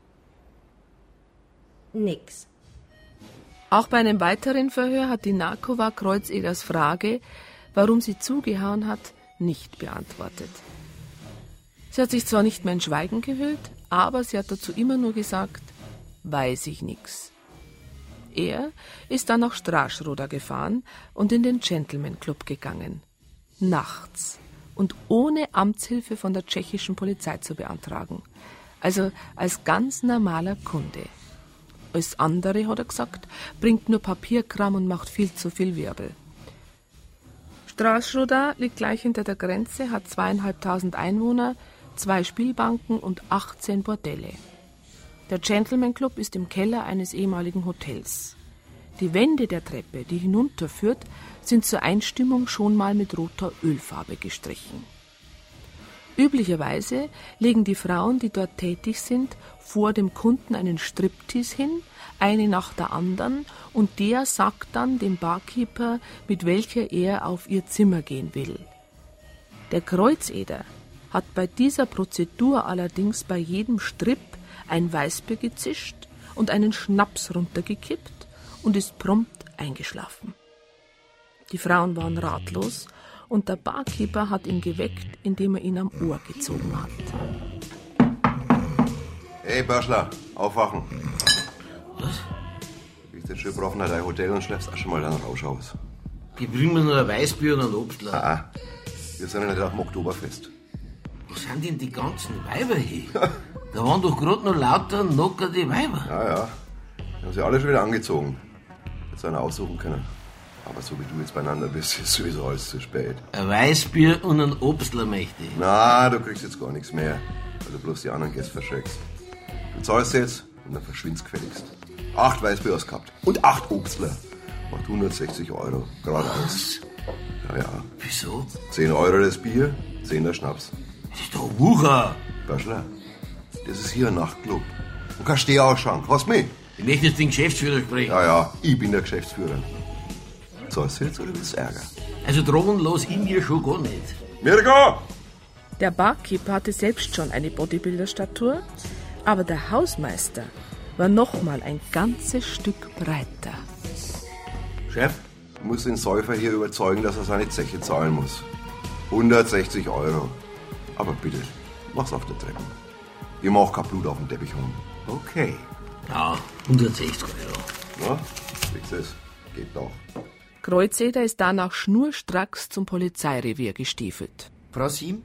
Nix. Auch bei einem weiteren Verhör hat die Nakova Kreuzeders Frage, warum sie zugehauen hat, nicht beantwortet. Sie hat sich zwar nicht mehr in Schweigen gehüllt, aber sie hat dazu immer nur gesagt, weiß ich nix. Er ist dann nach Straßroda gefahren und in den Gentleman Club gegangen. Nachts und ohne Amtshilfe von der tschechischen Polizei zu beantragen. Also als ganz normaler Kunde. Alles andere, hat er gesagt, bringt nur Papierkram und macht viel zu viel Wirbel. Straßroda liegt gleich hinter der Grenze, hat 2.500 Einwohner, 2 Spielbanken und 18 Bordelle. Der Gentleman Club ist im Keller eines ehemaligen Hotels. Die Wände der Treppe, die hinunterführt, sind zur Einstimmung schon mal mit roter Ölfarbe gestrichen. Üblicherweise legen die Frauen, die dort tätig sind, vor dem Kunden einen Striptease hin, eine nach der anderen, und der sagt dann dem Barkeeper, mit welcher er auf ihr Zimmer gehen will. Der Kreuzeder hat bei dieser Prozedur allerdings bei jedem Strip ein Weißbier gezischt und einen Schnaps runtergekippt und ist prompt eingeschlafen. Die Frauen waren ratlos und der Barkeeper hat ihn geweckt, indem er ihn am Ohr gezogen hat. Hey, Börschler, aufwachen. Was? Du gehst jetzt schön brav nach dein Hotel und schläfst auch schon mal deinen Rausch aus. Ich bring mir nur ein Weißbier und ein Obstler. Ah, wir sind ja nicht auf dem Oktoberfest. Wo sind denn die ganzen Weiber hin? Da waren doch gerade noch lauter knockerte Weiber. Ja. Die haben sich alle schon wieder angezogen. Jetzt einer aussuchen können. Aber so wie du jetzt beieinander bist, ist sowieso alles zu spät. Ein Weißbier und ein Obstler möchte ich. Na, du kriegst jetzt gar nichts mehr, weil du bloß die anderen Gäste verschreckst. Du zahlst jetzt und dann verschwindest gefälligst. 8 Weißbier hast gehabt und 8 Obstler. Macht 160 €, geradeaus. Ja. Wieso? 10 € das Bier, 10 der Schnaps. Das ist doch Wucher. Börschler, das ist hier ein Nachtclub. Du kannst Stehausschank, hast du mich? Ich möchte jetzt den Geschäftsführer sprechen. Ja, ich bin der Geschäftsführer. Zahlst du jetzt oder willst du Ärger? Also drohen los in mir schon gar nicht. Mirko! Der Barkeeper hatte selbst schon eine Bodybuilder-Statur, aber der Hausmeister war noch mal ein ganzes Stück breiter. Chef, du musst den Säufer hier überzeugen, dass er seine Zeche zahlen muss. 160 €. Aber bitte, mach's auf der Treppe. Ich mach kein Blut auf dem Teppich rum. Okay. Ja, 160 €. Na, fix es. Geht doch. Kreuzeder ist danach schnurstracks zum Polizeirevier gestiefelt. Frau Siem?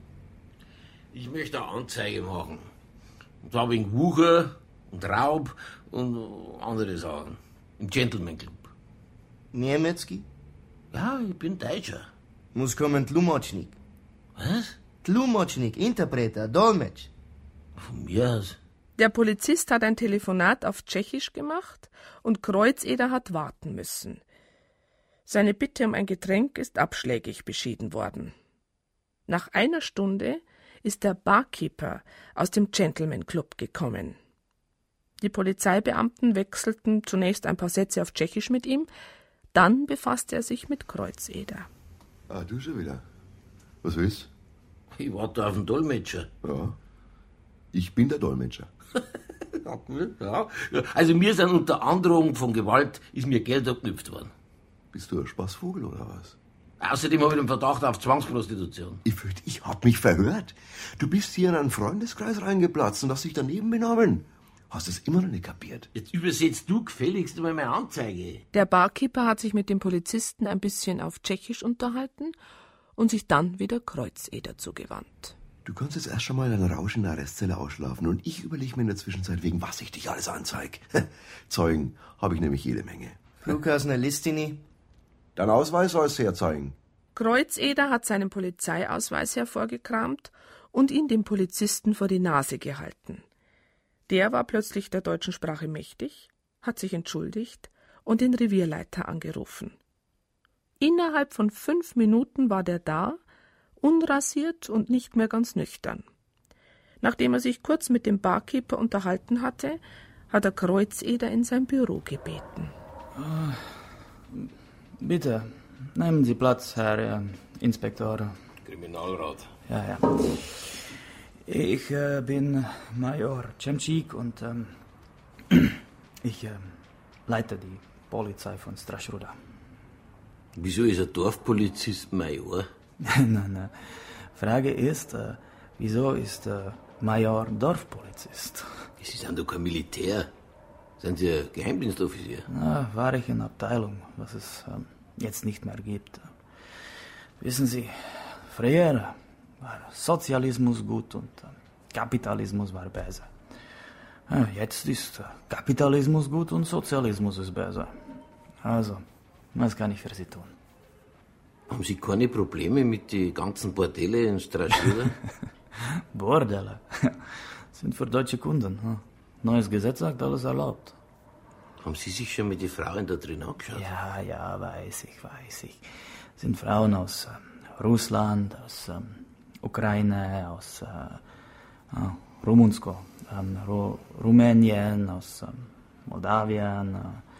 Ich möchte eine Anzeige machen. Und zwar wegen Wucher und Raub und andere Sachen. Im Gentleman Club. Niemiecki? Ja, ich bin Deutscher. Muss kommen Tlumocznik. Was? Tlumocznik, Interpreter, Dolmetsch. Von mir aus. Der Polizist hat ein Telefonat auf Tschechisch gemacht und Kreuzeder hat warten müssen. Seine Bitte um ein Getränk ist abschlägig beschieden worden. Nach einer Stunde ist der Barkeeper aus dem Gentleman Club gekommen. Die Polizeibeamten wechselten zunächst ein paar Sätze auf Tschechisch mit ihm, dann befasste er sich mit Kreuzeder. Ah, du schon wieder. Was willst du? Ich warte auf den Dolmetscher. Ja, ich bin der Dolmetscher. Ja. Also mir sind unter Androhung von Gewalt ist mir Geld abknüpft worden. Bist du ein Spaßvogel oder was? Außerdem habe ich den Verdacht auf Zwangsprostitution. Ich fürchte, ich hab mich verhört. Du bist hier in einen Freundeskreis reingeplatzt und hast dich daneben benommen. Hast es immer noch nicht kapiert. Jetzt übersetzt du gefälligst einmal meine Anzeige. Der Barkeeper hat sich mit dem Polizisten ein bisschen auf Tschechisch unterhalten und sich dann wieder Kreuzeder zugewandt. Du kannst jetzt erst schon mal einen Rausch in der Arrestzelle ausschlafen und ich überlege mir in der Zwischenzeit, wegen was ich dich alles anzeige. Zeugen habe ich nämlich jede Menge. Flughausner Listini? Dein Ausweis sollst du herzeigen. Kreuzeder hat seinen Polizeiausweis hervorgekramt und ihn dem Polizisten vor die Nase gehalten. Der war plötzlich der deutschen Sprache mächtig, hat sich entschuldigt und den Revierleiter angerufen. Innerhalb von 5 Minuten war der da, unrasiert und nicht mehr ganz nüchtern. Nachdem er sich kurz mit dem Barkeeper unterhalten hatte, hat er Kreuzeder in sein Büro gebeten. Bitte, nehmen Sie Platz, Herr Inspektor. Kriminalrat. Ja. Ich bin Major Cemcik und ich leite die Polizei von Straßroda. Wieso ist ein Dorfpolizist Major? Nein. Frage ist, Wieso ist der Major Dorfpolizist? Sie sind doch kein Militär. Sind Sie ein Geheimdienstoffizier? Na, war ich in Abteilung, was es jetzt nicht mehr gibt. Wissen Sie, früher war Sozialismus gut und Kapitalismus war besser. Ja, jetzt ist Kapitalismus gut und Sozialismus ist besser. Also, was kann ich für Sie tun? Haben Sie keine Probleme mit den ganzen Bordelle in Strasbourg? Bordelle? Sind für deutsche Kunden. Neues Gesetz sagt, alles erlaubt. Haben Sie sich schon mit den Frauen da drin angeschaut? Ja, weiß ich. Sind Frauen aus Russland, aus Ukraine, aus Rumunsko, Rumänien, aus Moldawien.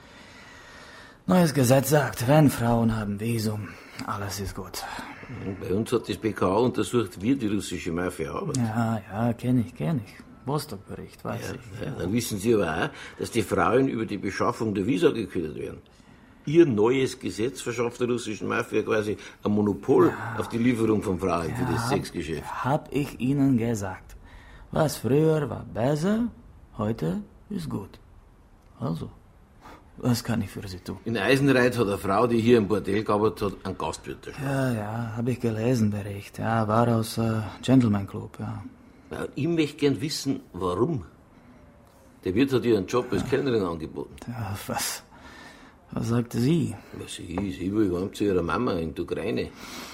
Neues Gesetz sagt, wenn Frauen haben Visum, alles ist gut. Bei uns hat das BKA untersucht, wie die russische Mafia arbeitet. Ja, kenn ich. Vostok-Bericht, weiß ich. Ja, dann wissen Sie aber auch, dass die Frauen über die Beschaffung der Visa geködert werden. Ihr neues Gesetz verschafft der russischen Mafia quasi ein Monopol auf die Lieferung von Frauen für das Sexgeschäft. Hab ich Ihnen gesagt. Was früher war besser, heute ist gut. Also, was kann ich für Sie tun? In Eisenreit hat eine Frau, die hier im Bordell gearbeitet hat, einen Gastwirt erschlagen. Ja, habe ich gelesen, Bericht. Ja, war aus Gentleman Club, ja. Ja, ich möchte gern wissen, warum. Der Wirt hat ihr einen Job als Kellnerin angeboten. Ja, was sagte sie? Sie will heim zu ihrer Mama in der Ukraine.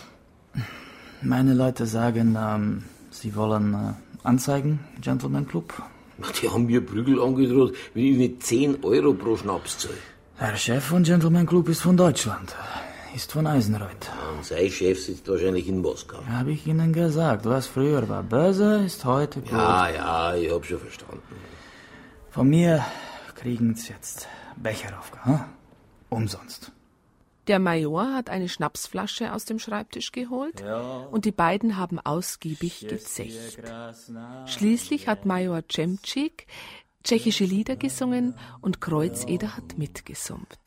Meine Leute sagen, sie wollen anzeigen, Gentleman Club. Die haben mir Prügel angedroht, wenn ich nicht 10 Euro pro Schnaps zahle. Der Chef von Gentleman Club ist von Deutschland. Ist von Eisenreuth. Und sein Chef sitzt wahrscheinlich in Moskau. Habe ich Ihnen gesagt, was früher war böse, ist heute gut. Ja, ich hab schon verstanden. Von mir kriegen Sie jetzt Becher umsonst. Der Major hat eine Schnapsflasche aus dem Schreibtisch geholt und die beiden haben ausgiebig gezecht. Schließlich hat Major Cemcik tschechische Lieder gesungen und Kreuzeder hat mitgesummt.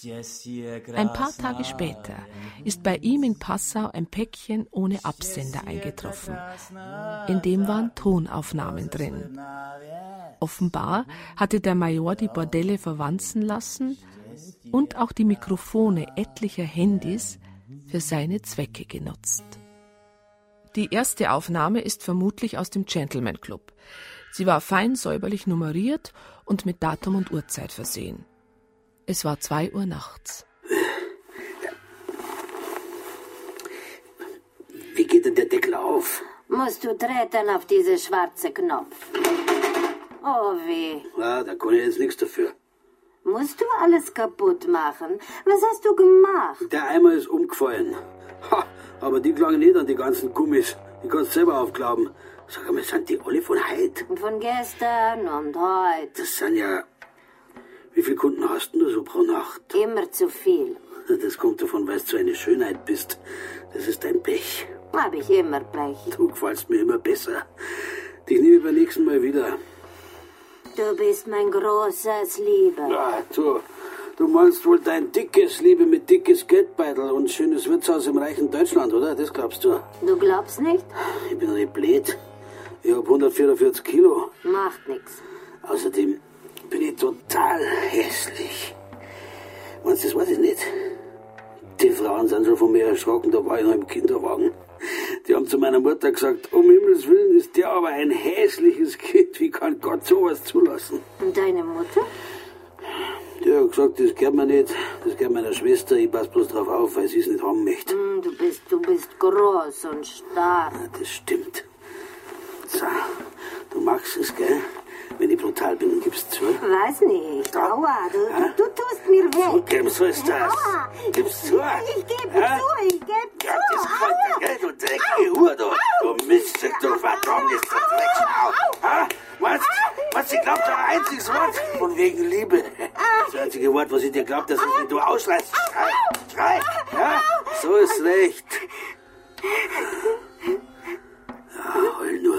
Ein paar Tage später ist bei ihm in Passau ein Päckchen ohne Absender eingetroffen. In dem waren Tonaufnahmen drin. Offenbar hatte der Major die Bordelle verwanzen lassen und auch die Mikrofone etlicher Handys für seine Zwecke genutzt. Die erste Aufnahme ist vermutlich aus dem Gentleman Club. Sie war fein säuberlich nummeriert und mit Datum und Uhrzeit versehen. Es war 2 Uhr nachts. Wie geht denn der Deckel auf? Musst du treten auf diese schwarze Knopf. Oh weh. Ja, da kann ich jetzt nichts dafür. Musst du alles kaputt machen? Was hast du gemacht? Der Eimer ist umgefallen. Ha, aber die klangen nicht an die ganzen Gummis. Die kannst du selber aufklappen. Sag mal, sind die alle von heute? Von gestern und heute. Das sind ja... Wie viele Kunden hast du so pro Nacht? Immer zu viel. Das kommt davon, weil du so eine Schönheit bist. Das ist dein Pech. Hab ich immer Pech. Du gefällst mir immer besser. Dich nehme ich beim nächsten Mal wieder. Du bist mein großes Liebe. Ja, du meinst wohl dein dickes Liebe mit dickes Geldbeutel und schönes Wirtshaus im reichen Deutschland, oder? Das glaubst du? Du glaubst nicht? Ich bin doch nicht blöd. Ich hab 144 Kilo. Macht nix. Außerdem bin ich total hässlich. Meinst du, das weiß ich nicht. Die Frauen sind schon von mir erschrocken, da war ich noch im Kinderwagen. Die haben zu meiner Mutter gesagt, um Himmels Willen ist der aber ein hässliches Kind. Wie kann Gott sowas zulassen? Und deine Mutter? Die hat gesagt, das gehört mir nicht. Das gehört meiner Schwester. Ich pass bloß drauf auf, weil sie es nicht haben möchte. Du bist groß und stark. Ja, das stimmt. So, du magst es, gell? Wenn ich brutal bin, gibst zu. Weiß nicht. Aua, du tust mir weh. Zugeben sollst du das. Aua. Gibst zu. Ich geb zu. Ja, das konnte, gell, du dreckige Hure, du Mist, du verdammtes Dreckschau. Was ich glaub, das einziges Wort von wegen Liebe. Das einzige Wort, was ich dir glaub, das ist, wenn du ausschreist. Schrei. Ja, so ist recht. Ja, heul nur.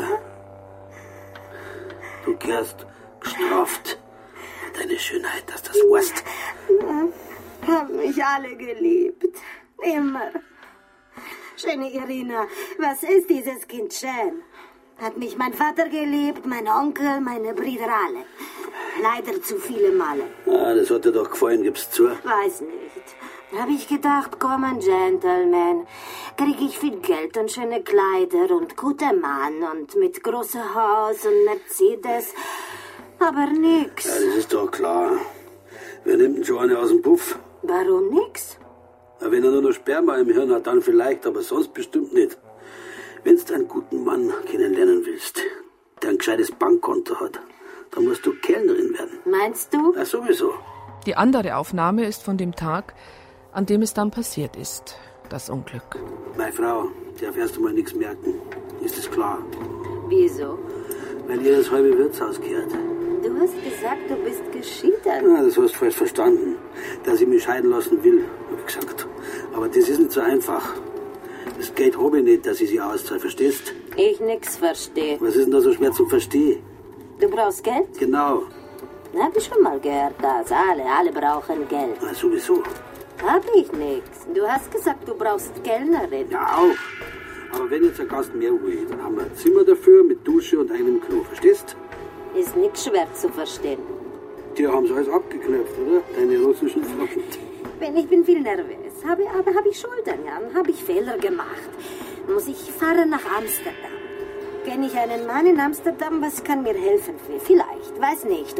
Du gehst gestraft. Deine Schönheit, dass das weißt. Haben mich alle geliebt. Immer. Schöne Irina, was ist dieses Kind schön? Hat mich mein Vater geliebt, mein Onkel, meine Brüder alle. Leider zu viele Male. Das hat dir doch gefallen, gib's zu. Weiß nicht. Da habe ich gedacht, komm, ein Gentleman. Krieg ich viel Geld und schöne Kleider und guter Mann und mit großem Haus und Mercedes. Aber nix. Ja, das ist doch klar. Wer nimmt denn schon eine aus dem Puff? Warum nix? Ja, wenn er nur noch Sperma im Hirn hat, dann vielleicht, aber sonst bestimmt nicht. Wenn du einen guten Mann kennenlernen willst, der ein gescheites Bankkonto hat, dann musst du Kellnerin werden. Meinst du? Ja, sowieso. Die andere Aufnahme ist von dem Tag, an dem es dann passiert ist, das Unglück. Meine Frau darf erst einmal nichts merken. Ist das klar? Wieso? Weil ihr das halbe Wirtshaus gehört. Du hast gesagt, du bist geschieden. Ja, das hast du falsch verstanden. Dass ich mich scheiden lassen will, habe ich gesagt. Aber das ist nicht so einfach. Das Geld habe ich nicht, dass ich sie auszahle, verstehst? Ich nix verstehe. Was ist denn da so schwer zu verstehen? Du brauchst Geld? Genau. Hab ich schon mal gehört, dass alle brauchen Geld. Na, sowieso. Hab ich nix. Du hast gesagt, du brauchst Kellnerin. Ja, auch. Aber wenn jetzt ein Gast mehr will, dann haben wir ein Zimmer dafür mit Dusche und einem Klo, verstehst? Ist nix schwer zu verstehen. Die haben so alles abgeknöpft, oder? Deine russischen Freunde. Wenn ich bin viel nervös, habe ich Schulden, ja, habe ich Fehler gemacht. Muss ich fahren nach Amsterdam. Kenne ich einen Mann in Amsterdam, was kann mir helfen? Vielleicht, weiß nicht.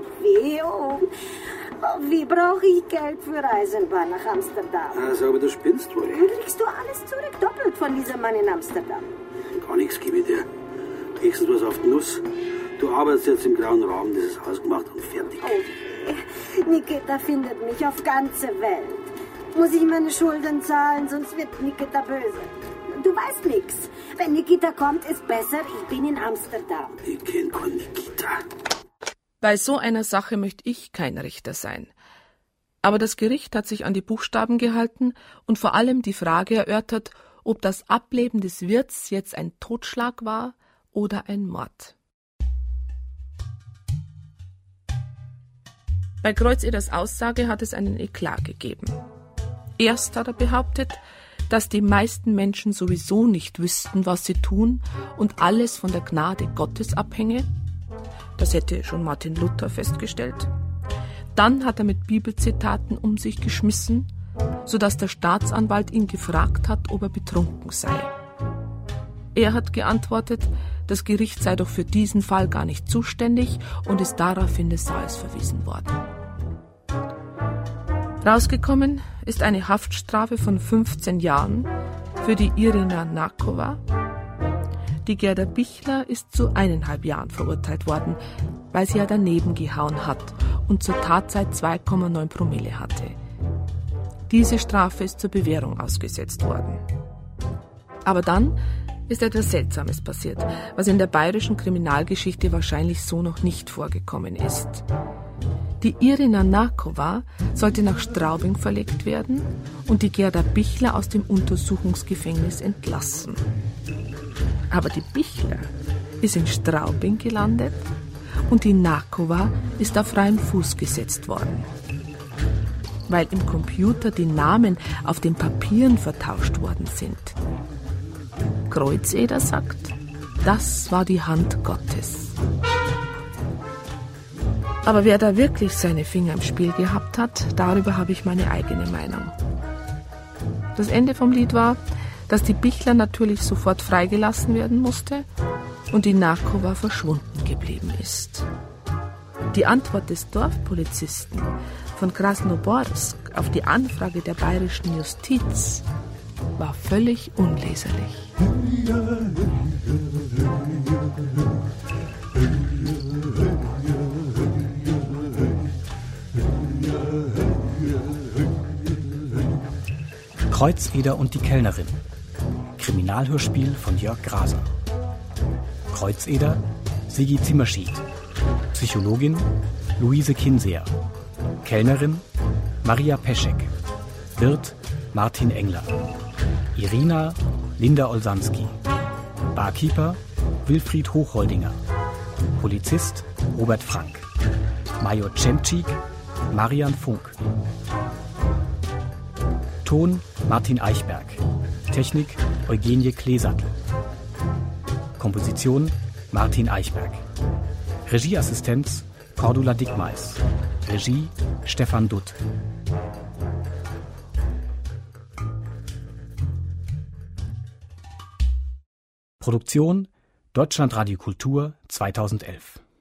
Wie brauche ich Geld für Eisenbahn nach Amsterdam? Also, aber du spinnst wohl. Dann kriegst du alles zurück, doppelt von diesem Mann in Amsterdam. Gar nichts gebe ich dir. Kriegst du was auf die Nuss? Du arbeitest jetzt im grauen Raum, das ist ausgemacht und fertig. Oh, Nikita findet mich auf ganze Welt. Muss ich meine Schulden zahlen, sonst wird Nikita böse. Du weißt nichts. Wenn Nikita kommt, ist besser. Ich bin in Amsterdam. Ich kenn keinen Nikita. Bei so einer Sache möchte ich kein Richter sein. Aber das Gericht hat sich an die Buchstaben gehalten und vor allem die Frage erörtert, ob das Ableben des Wirts jetzt ein Totschlag war oder ein Mord. Bei Kreuzeders Aussage hat es einen Eklat gegeben. Erst hat er behauptet, dass die meisten Menschen sowieso nicht wüssten, was sie tun und alles von der Gnade Gottes abhänge. Das hätte schon Martin Luther festgestellt. Dann hat er mit Bibelzitaten um sich geschmissen, sodass der Staatsanwalt ihn gefragt hat, ob er betrunken sei. Er hat geantwortet, das Gericht sei doch für diesen Fall gar nicht zuständig und ist daraufhin des Saals verwiesen worden. Rausgekommen ist eine Haftstrafe von 15 Jahren für die Irina Nakova. Die Gerda Bichler ist zu 1,5 Jahren verurteilt worden, weil sie ja daneben gehauen hat und zur Tatzeit 2,9 Promille hatte. Diese Strafe ist zur Bewährung ausgesetzt worden. Aber dann ist etwas Seltsames passiert, was in der bayerischen Kriminalgeschichte wahrscheinlich so noch nicht vorgekommen ist. Die Irina Nakova sollte nach Straubing verlegt werden und die Gerda Bichler aus dem Untersuchungsgefängnis entlassen. Aber die Bichler ist in Straubing gelandet und die Nakova ist auf freien Fuß gesetzt worden. Weil im Computer die Namen auf den Papieren vertauscht worden sind. Kreuzeder sagt, das war die Hand Gottes. Aber wer da wirklich seine Finger im Spiel gehabt hat, darüber habe ich meine eigene Meinung. Das Ende vom Lied war, dass die Bichler natürlich sofort freigelassen werden musste und die Nakova verschwunden geblieben ist. Die Antwort des Dorfpolizisten von Krasnoborsk auf die Anfrage der bayerischen Justiz war völlig unleserlich. Kreuzeder und die Kellnerin. Kriminalhörspiel von Jörg Graser. Kreuzeder, Sigi Zimmerschied. Psychologin, Luise Kinseer. Kellnerin, Maria Peschek. Wirt, Martin Engler. Irina, Linda Olsanski. Barkeeper, Wilfried Hochholdinger. Polizist, Robert Frank. Major Cemcik, Marian Funk. Ton, Martin Eichberg. Technik, Eugenie Kleesattel. Komposition Martin Eichberg. Regieassistenz Cordula Dickmeis. Regie Stefan Dutt. Produktion Deutschlandradio Kultur 2011.